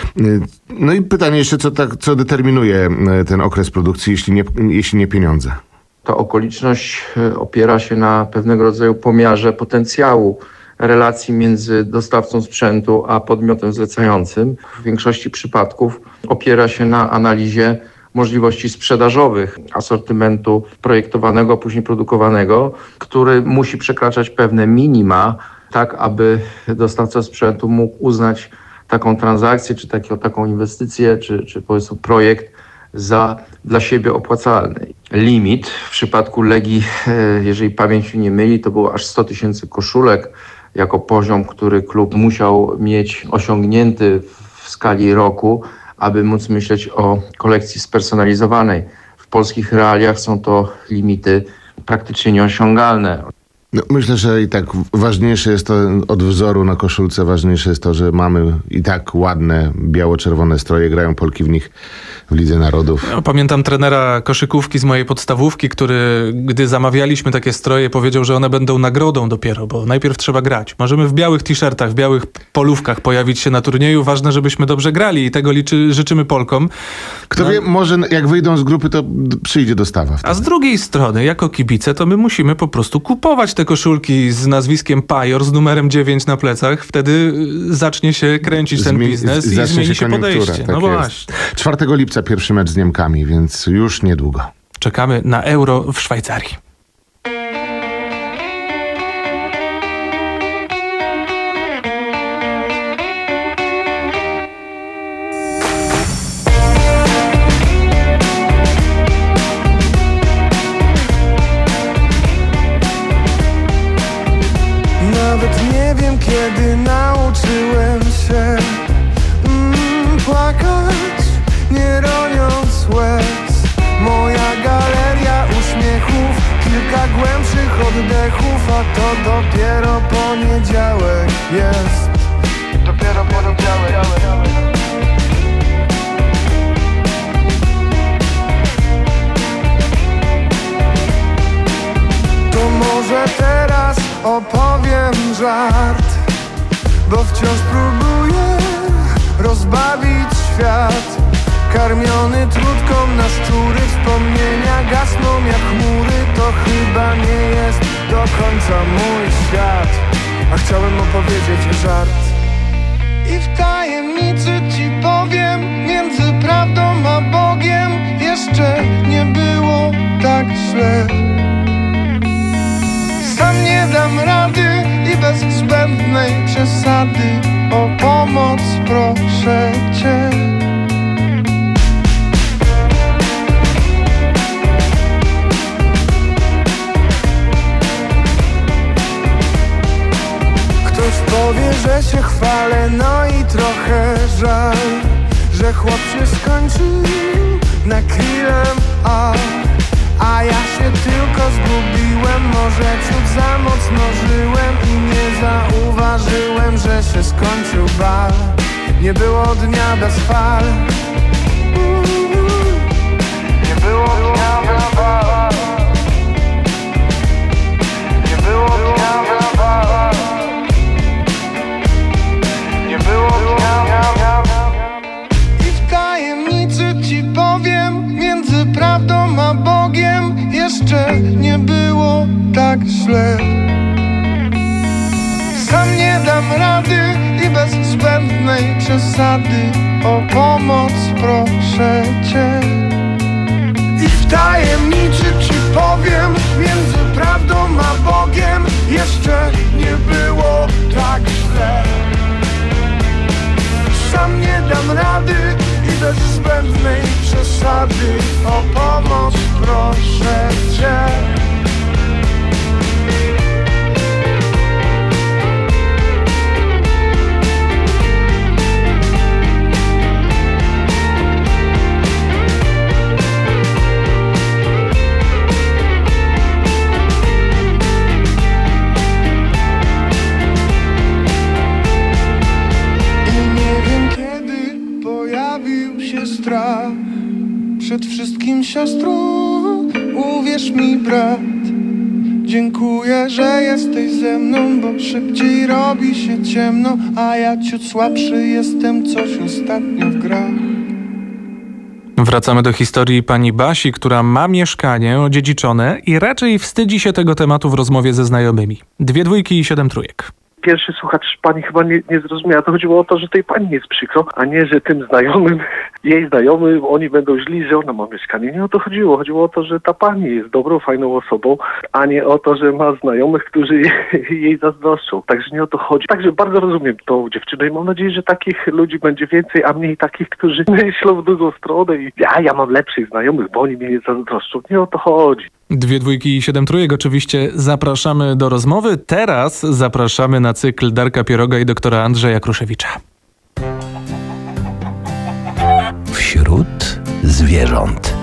No i pytanie jeszcze, co, tak, co determinuje ten okres produkcji, jeśli nie, jeśli nie pieniądze? Ta okoliczność opiera się na pewnego rodzaju pomiarze potencjału relacji między dostawcą sprzętu a podmiotem zlecającym. W większości przypadków opiera się na analizie możliwości sprzedażowych asortymentu projektowanego, a później produkowanego, który musi przekraczać pewne minima, tak aby dostawca sprzętu mógł uznać taką transakcję, czy taki, taką inwestycję, czy, czy powiedzmy projekt za dla siebie opłacalny. Limit w przypadku Legii, jeżeli pamięć się nie myli, to było aż sto tysięcy koszulek jako poziom, który klub musiał mieć osiągnięty w skali roku, aby móc myśleć o kolekcji spersonalizowanej. W polskich realiach są to limity praktycznie nieosiągalne. No, myślę, że i tak ważniejsze jest to od wzoru na koszulce, ważniejsze jest to, że mamy i tak ładne, biało-czerwone stroje, grają Polki w nich w Lidze Narodów. Ja pamiętam trenera koszykówki z mojej podstawówki, który, gdy zamawialiśmy takie stroje, powiedział, że one będą nagrodą dopiero, bo najpierw trzeba grać. Możemy w białych t-shirtach, w białych polówkach pojawić się na turnieju. Ważne, żebyśmy dobrze grali i tego liczy, życzymy Polkom. Kto no. wie, może jak wyjdą z grupy, to przyjdzie dostawa. Wtedy. A z drugiej strony, jako kibice, to my musimy po prostu kupować te koszulki z nazwiskiem Pajor, z numerem dziewięć na plecach. Wtedy zacznie się kręcić ten Zmi- biznes z, i zmieni się podejście. Tak no właśnie. czwartego lipca pierwszy mecz z Niemkami, więc już niedługo. czekamy na euro w Szwajcarii. Nawet nie wiem, kiedy nauczyłem się mm, płakać, nie roniąc łez. Moja galeria uśmiechów, kilka głębszych oddechów, a to dopiero poniedziałek jest. Dopiero poniedziałek. To może teraz opowiem żart, bo wciąż próbuję rozbawić świat. Karmiony trutką na szczury, wspomnienia gasną jak chmury. To chyba nie jest do końca mój świat, a chciałem opowiedzieć żart. I w tajemnicy ci powiem, między prawdą a Bogiem jeszcze nie było tak źle. Sam nie dam rady i bez zbędnej przesady o pomoc proszę cię. Ktoś powie, że się chwalę, no i trochę żal, że chłop się skończył na krillem, a A ja się tylko zgubiłem, może ciut za mocno żyłem i nie zauważyłem, że się skończył bal. Nie było dnia bez fal. Nie było dnia bez fal. Nie było dnia bez fal. Nie było dnia bez fal. I w tajemnicy ci powiem, między prawdą a Bogiem jeszcze nie było tak źle. Sam nie dam rady i bez zbędnej przesady o pomoc proszę cię. I w tajemnicy ci powiem, między prawdą a Bogiem jeszcze nie było tak źle. Sam nie dam rady i bez zbędnej przesady o pomoc proszę cię. Strach przed wszystkim, siostro, uwierz mi, brat. Dziękuję, że jesteś ze mną, bo szybciej robi się ciemno, a ja ciut słabszy jestem, coś ostatnio w grach. Wracamy do historii pani Basi, która ma mieszkanie odziedziczone i raczej wstydzi się tego tematu w rozmowie ze znajomymi. Dwie dwójki i siedem trójek. Pierwszy słuchacz pani chyba nie, nie zrozumiała. To chodziło o to, że tej pani jest przykro, a nie, że tym znajomym, jej znajomym, oni będą źli, że ona ma mieszkanie. Nie o to chodziło. Chodziło o to, że ta pani jest dobrą, fajną osobą, a nie o to, że ma znajomych, którzy jej zazdroszczą. Także nie o to chodzi. Także bardzo rozumiem tą dziewczynę i mam nadzieję, że takich ludzi będzie więcej, a mniej takich, którzy myślą w drugą stronę i ja, ja mam lepszych znajomych, bo oni mnie nie zazdroszczą. Nie o to chodzi. Dwie dwójki i siedem trójek. Oczywiście zapraszamy do rozmowy. Teraz zapraszamy na cykl Darka Pieroga i doktora Andrzeja Kruszewicza. Wśród zwierząt.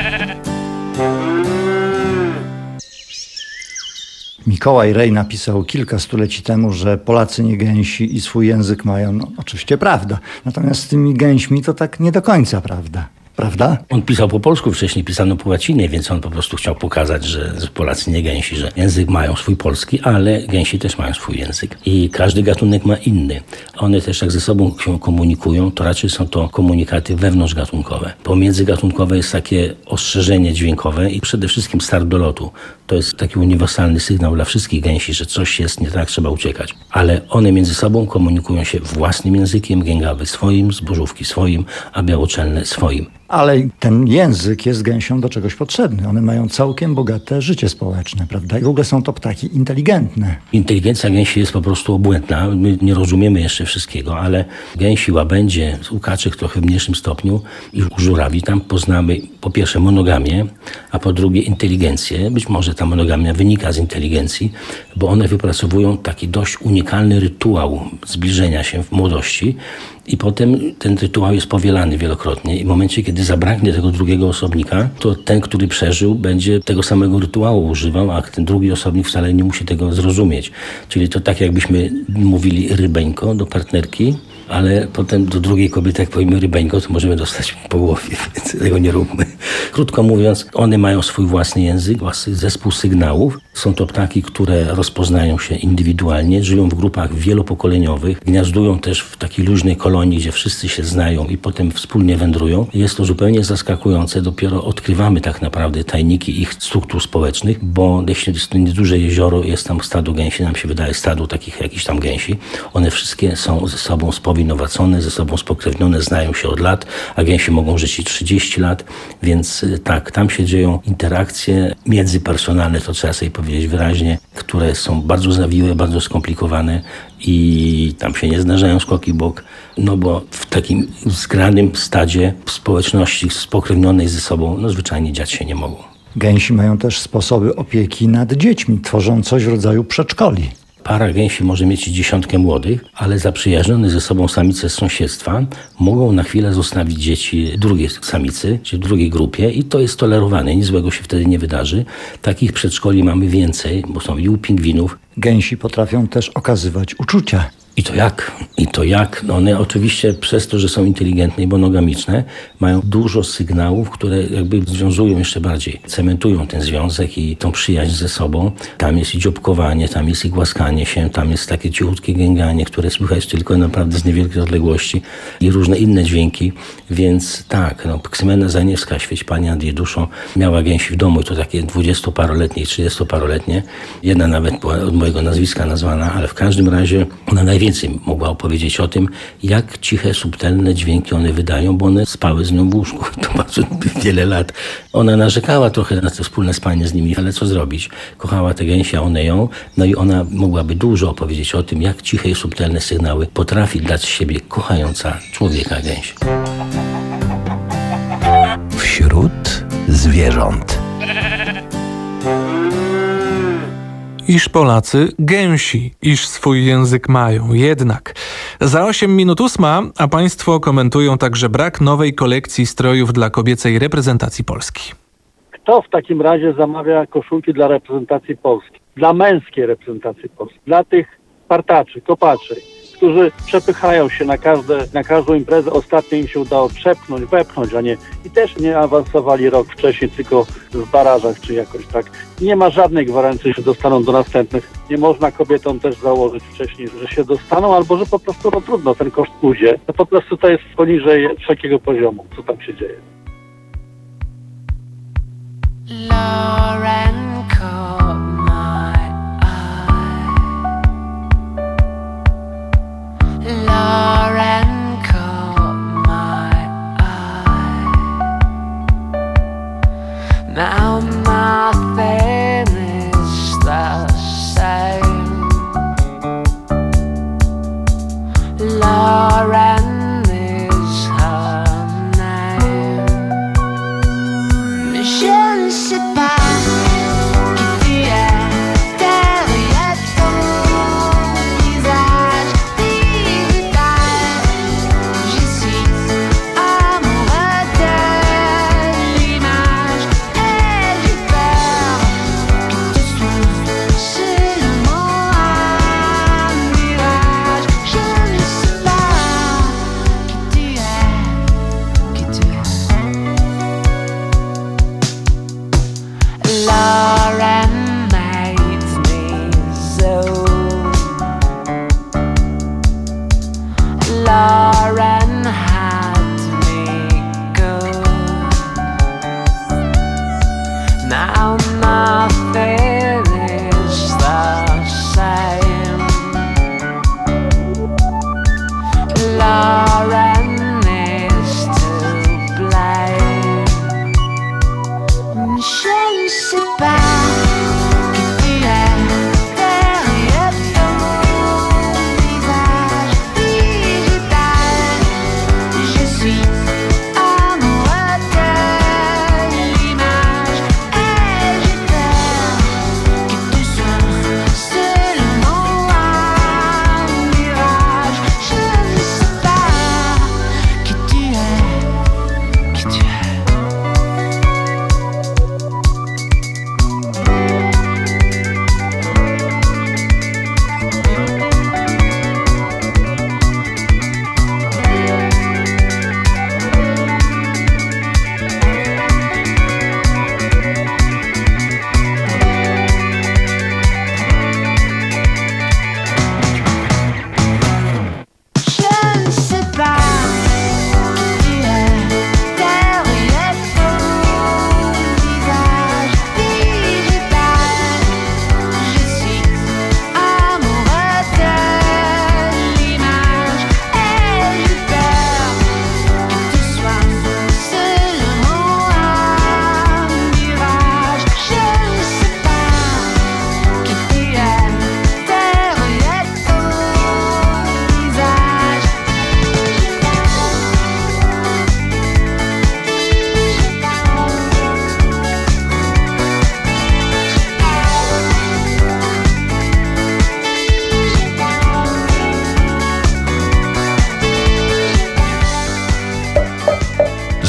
Mikołaj Rej napisał kilka stuleci temu, że Polacy nie gęsi i swój język mają. No, oczywiście prawda. Natomiast z tymi gęśmi to tak nie do końca prawda. Prawda? On pisał po polsku, wcześniej pisano po łacinie, więc on po prostu chciał pokazać, że Polacy nie gęsi, że język mają swój polski, ale gęsi też mają swój język. I każdy gatunek ma inny. One też jak ze sobą się komunikują, to raczej są to komunikaty wewnątrzgatunkowe. Pomiędzygatunkowe jest takie ostrzeżenie dźwiękowe i przede wszystkim start do lotu. To jest taki uniwersalny sygnał dla wszystkich gęsi, że coś jest nie tak, trzeba uciekać. Ale one między sobą komunikują się własnym językiem, gęgawy swoim, zbożówki swoim, a białoczelne swoim. Ale ten język jest gęsiom do czegoś potrzebny. One mają całkiem bogate życie społeczne, prawda? I w ogóle są to ptaki inteligentne. Inteligencja gęsi jest po prostu obłędna. My nie rozumiemy jeszcze wszystkiego, ale gęsi, łabędzie, u kaczek trochę w mniejszym stopniu i u żurawi tam poznamy po pierwsze monogamię, a po drugie inteligencję. Być może ta monogamia wynika z inteligencji, bo one wypracowują taki dość unikalny rytuał zbliżenia się w młodości i potem ten rytuał jest powielany wielokrotnie i w momencie, kiedy zabraknie tego drugiego osobnika, to ten, który przeżył, będzie tego samego rytuału używał, a ten drugi osobnik wcale nie musi tego zrozumieć. Czyli to tak, jakbyśmy mówili rybeńko do partnerki, ale potem do drugiej kobiety, jak powiemy rybeńko, to możemy dostać po głowie, więc tego nie róbmy. Krótko mówiąc, one mają swój własny język, własny zespół sygnałów. Są to ptaki, które rozpoznają się indywidualnie, żyją w grupach wielopokoleniowych, gniazdują też w takiej luźnej kolonii, gdzie wszyscy się znają i potem wspólnie wędrują. Jest to zupełnie zaskakujące. Dopiero odkrywamy tak naprawdę tajniki ich struktur społecznych, bo jeśli jest to nieduże jezioro, jest tam stado gęsi, nam się wydaje stado takich jakichś tam gęsi. One wszystkie są ze sobą spowinowacone, ze sobą spokrewnione, znają się od lat, a gęsi mogą żyć i trzydzieści lat, więc tak, tam się dzieją interakcje międzypersonalne, to trzeba sobie powiedzieć wyraźnie, które są bardzo zawiłe, bardzo skomplikowane i tam się nie zdarzają skoki bok, no bo w takim zgranym stadzie społeczności spokrewnionej ze sobą, no zwyczajnie dziać się nie mogą. Gęsi mają też sposoby opieki nad dziećmi, tworzą coś w rodzaju przedszkoli. Para gęsi może mieć dziesiątkę młodych, ale zaprzyjaźnione ze sobą samice z sąsiedztwa mogą na chwilę zostawić dzieci drugiej samicy, czy drugiej grupie i to jest tolerowane, nic złego się wtedy nie wydarzy. Takich przedszkoli mamy więcej, bo są i u pingwinów. Gęsi potrafią też okazywać uczucia. I to jak? I to jak? No one oczywiście przez to, że są inteligentne i monogamiczne, mają dużo sygnałów, które jakby związują jeszcze bardziej, cementują ten związek i tą przyjaźń ze sobą. Tam jest i dzióbkowanie, tam jest i głaskanie się, tam jest takie cichutkie gęganie, które słychać tylko naprawdę z niewielkiej odległości i różne inne dźwięki. Więc tak, no, Ksymena Zaniewska, świeć Pani nad jej duszą, miała gęsi w domu i to takie dwudziestoparoletnie i trzydziestoparoletnie. Jedna nawet była od mojego nazwiska nazwana, ale w każdym razie ona najwięcej Więcej mogła opowiedzieć o tym, jak ciche, subtelne dźwięki one wydają, bo one spały z nią w łóżku. To bardzo wiele lat. Ona narzekała trochę na to wspólne spanie z nimi, ale co zrobić? Kochała te gęsi, a one ją. No i ona mogłaby dużo opowiedzieć o tym, jak ciche i subtelne sygnały potrafi dać z siebie kochająca człowieka gęś. Wśród zwierząt. Iż Polacy gęsi, iż swój język mają. Jednak za osiem minut ósma, a państwo komentują także brak nowej kolekcji strojów dla kobiecej reprezentacji Polski. Kto w takim razie zamawia koszulki dla reprezentacji Polski? Dla męskiej reprezentacji Polski. Dla tych partaczy, kopaczy, którzy przepychają się na, każde, na każdą imprezę. Ostatnio im się udało przepchnąć, wepchnąć, a nie. I też nie awansowali rok wcześniej, tylko w barażach czy jakoś tak. Nie ma żadnej gwarancji, że dostaną do następnych. Nie można kobietom też założyć wcześniej, że się dostaną, albo że po prostu no trudno, ten koszt pójdzie. To po prostu to jest poniżej wszelkiego poziomu, co tam się dzieje. Lauren caught my eye. Lauren caught my eye. Now my thing is the same. Lauren is her name. Je ne sais pas qui tu es.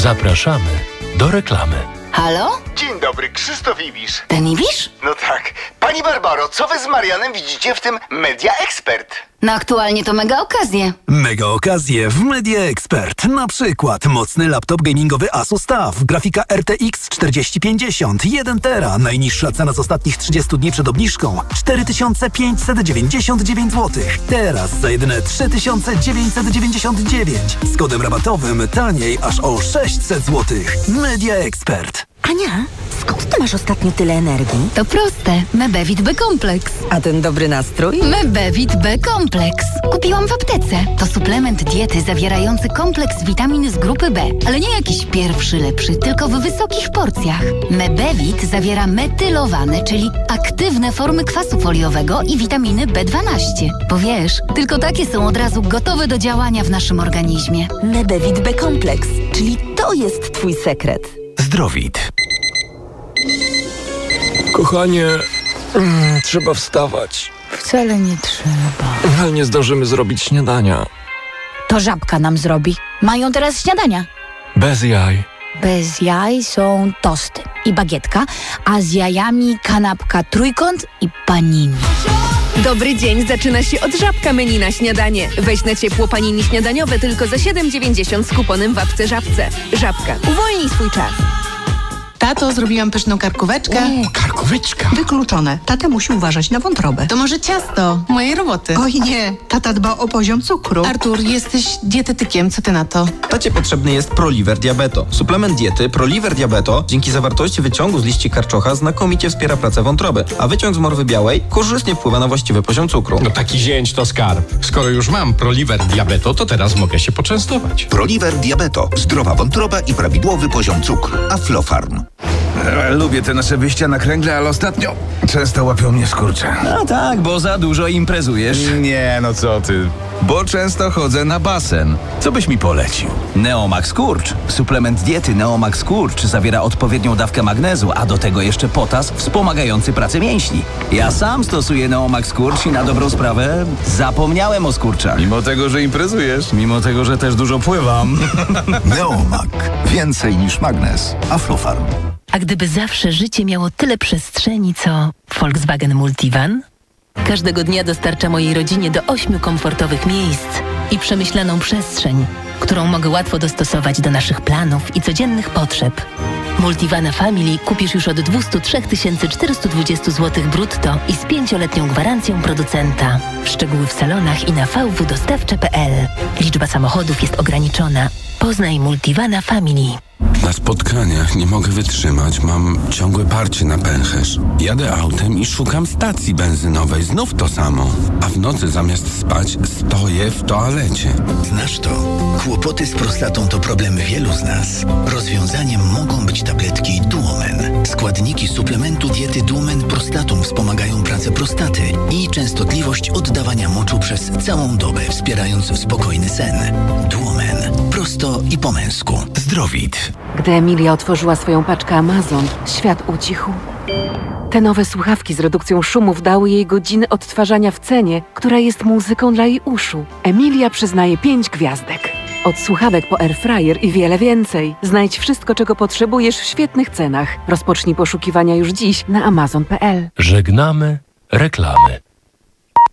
Zapraszamy do reklamy. Halo? Dzień dobry, Krzysztof Ibisz. Ten Ibisz? No tak. Pani Barbaro, co wy z Marianem widzicie w tym Media Expert? No aktualnie to mega okazje. Mega okazje w Media Expert. Na przykład mocny laptop gamingowy Asus T A F, grafika R T X czterdzieści pięćdziesiąt, jeden tera, najniższa cena z ostatnich trzydziestu dni przed obniżką cztery tysiące pięćset dziewięćdziesiąt dziewięć złotych. Teraz za jedyne trzy tysiące dziewięćset dziewięćdziesiąt dziewięć. Z kodem rabatowym taniej aż o sześćset złotych. Media Expert. Ania, skąd ty masz ostatnio tyle energii? To proste. Mebevit B-kompleks. A ten dobry nastrój? Mebevit B-kompleks. Kupiłam w aptece. To suplement diety zawierający kompleks witamin z grupy B. Ale nie jakiś pierwszy lepszy, tylko w wysokich porcjach. Mebevit zawiera metylowane, czyli aktywne formy kwasu foliowego i witaminy B dwanaście. Bo wiesz, tylko takie są od razu gotowe do działania w naszym organizmie. Mebevit B-kompleks, czyli to jest twój sekret. Zdrowit. Kochanie, mm, trzeba wstawać. Wcale nie trzeba. Ale nie zdążymy zrobić śniadania. To Żabka nam zrobi. Mają teraz śniadania. Bez jaj. Bez jaj są tosty i bagietka, a z jajami kanapka trójkąt i panini. Dobry dzień zaczyna się od Żabka menu na śniadanie. Weź na ciepło panini śniadaniowe tylko za siedem dziewięćdziesiąt z kuponem w apce Żabce. Żabka. Uwolnij swój czas. Tato, zrobiłam pyszną karkóweczkę. O, karkóweczka. Wykluczone. Tata musi uważać na wątrobę. To może ciasto mojej roboty. Oj nie, tata dba o poziom cukru. Artur, jesteś dietetykiem, co ty na to? Tacie potrzebny jest Proliver Diabeto. Suplement diety Proliver Diabeto dzięki zawartości wyciągu z liści karczocha znakomicie wspiera pracę wątroby, a wyciąg z morwy białej korzystnie wpływa na właściwy poziom cukru. No taki zięć to skarb. Skoro już mam Proliver Diabeto, to teraz mogę się poczęstować. Proliver Diabeto. Zdrowa wątroba i prawidłowy poziom cukru. Aflofarm. Lubię te nasze wyjścia na kręgle, ale ostatnio często łapią mnie skurcze. No tak, bo za dużo imprezujesz. Nie, no co ty. Bo często chodzę na basen. Co byś mi polecił? Neomax Kurcz. Suplement diety Neomax Kurcz zawiera odpowiednią dawkę magnezu, a do tego jeszcze potas wspomagający pracę mięśni. Ja sam stosuję Neomax Kurcz i na dobrą sprawę zapomniałem o skurczach. Mimo tego, że imprezujesz. Mimo tego, że też dużo pływam. Neomak. Więcej niż magnez. Aflofarm. A gdyby zawsze życie miało tyle przestrzeni, co Volkswagen Multivan? Każdego dnia dostarcza mojej rodzinie do ośmiu komfortowych miejsc i przemyślaną przestrzeń, którą mogę łatwo dostosować do naszych planów i codziennych potrzeb. Multivana Family kupisz już od dwieście trzy tysiące czterysta dwadzieścia złotych brutto i z pięcioletnią gwarancją producenta. Szczegóły w salonach i na v w dostawcze kropka p l. Liczba samochodów jest ograniczona. Poznaj Multivana Family. Na spotkaniach nie mogę wytrzymać, mam ciągłe parcie na pęcherz. Jadę autem i szukam stacji benzynowej, znów to samo. A w nocy zamiast spać stoję w toalecie. Znasz to? Kłopoty z prostatą to problem wielu z nas. Rozwiązaniem mogą być tabletki Duomen. Składniki suplementu diety Duomen Prostatum wspomagają pracę prostaty i częstotliwość oddawania moczu przez całą dobę, wspierając spokojny sen. Duomen. Prosto i po męsku. Zdrowit. Gdy Emilia otworzyła swoją paczkę Amazon, świat ucichł. Te nowe słuchawki z redukcją szumów dały jej godziny odtwarzania w cenie, która jest muzyką dla jej uszu. Emilia przyznaje pięć gwiazdek. Od słuchawek po airfryer i wiele więcej. Znajdź wszystko, czego potrzebujesz w świetnych cenach. Rozpocznij poszukiwania już dziś na amazon kropka p l. Żegnamy reklamy.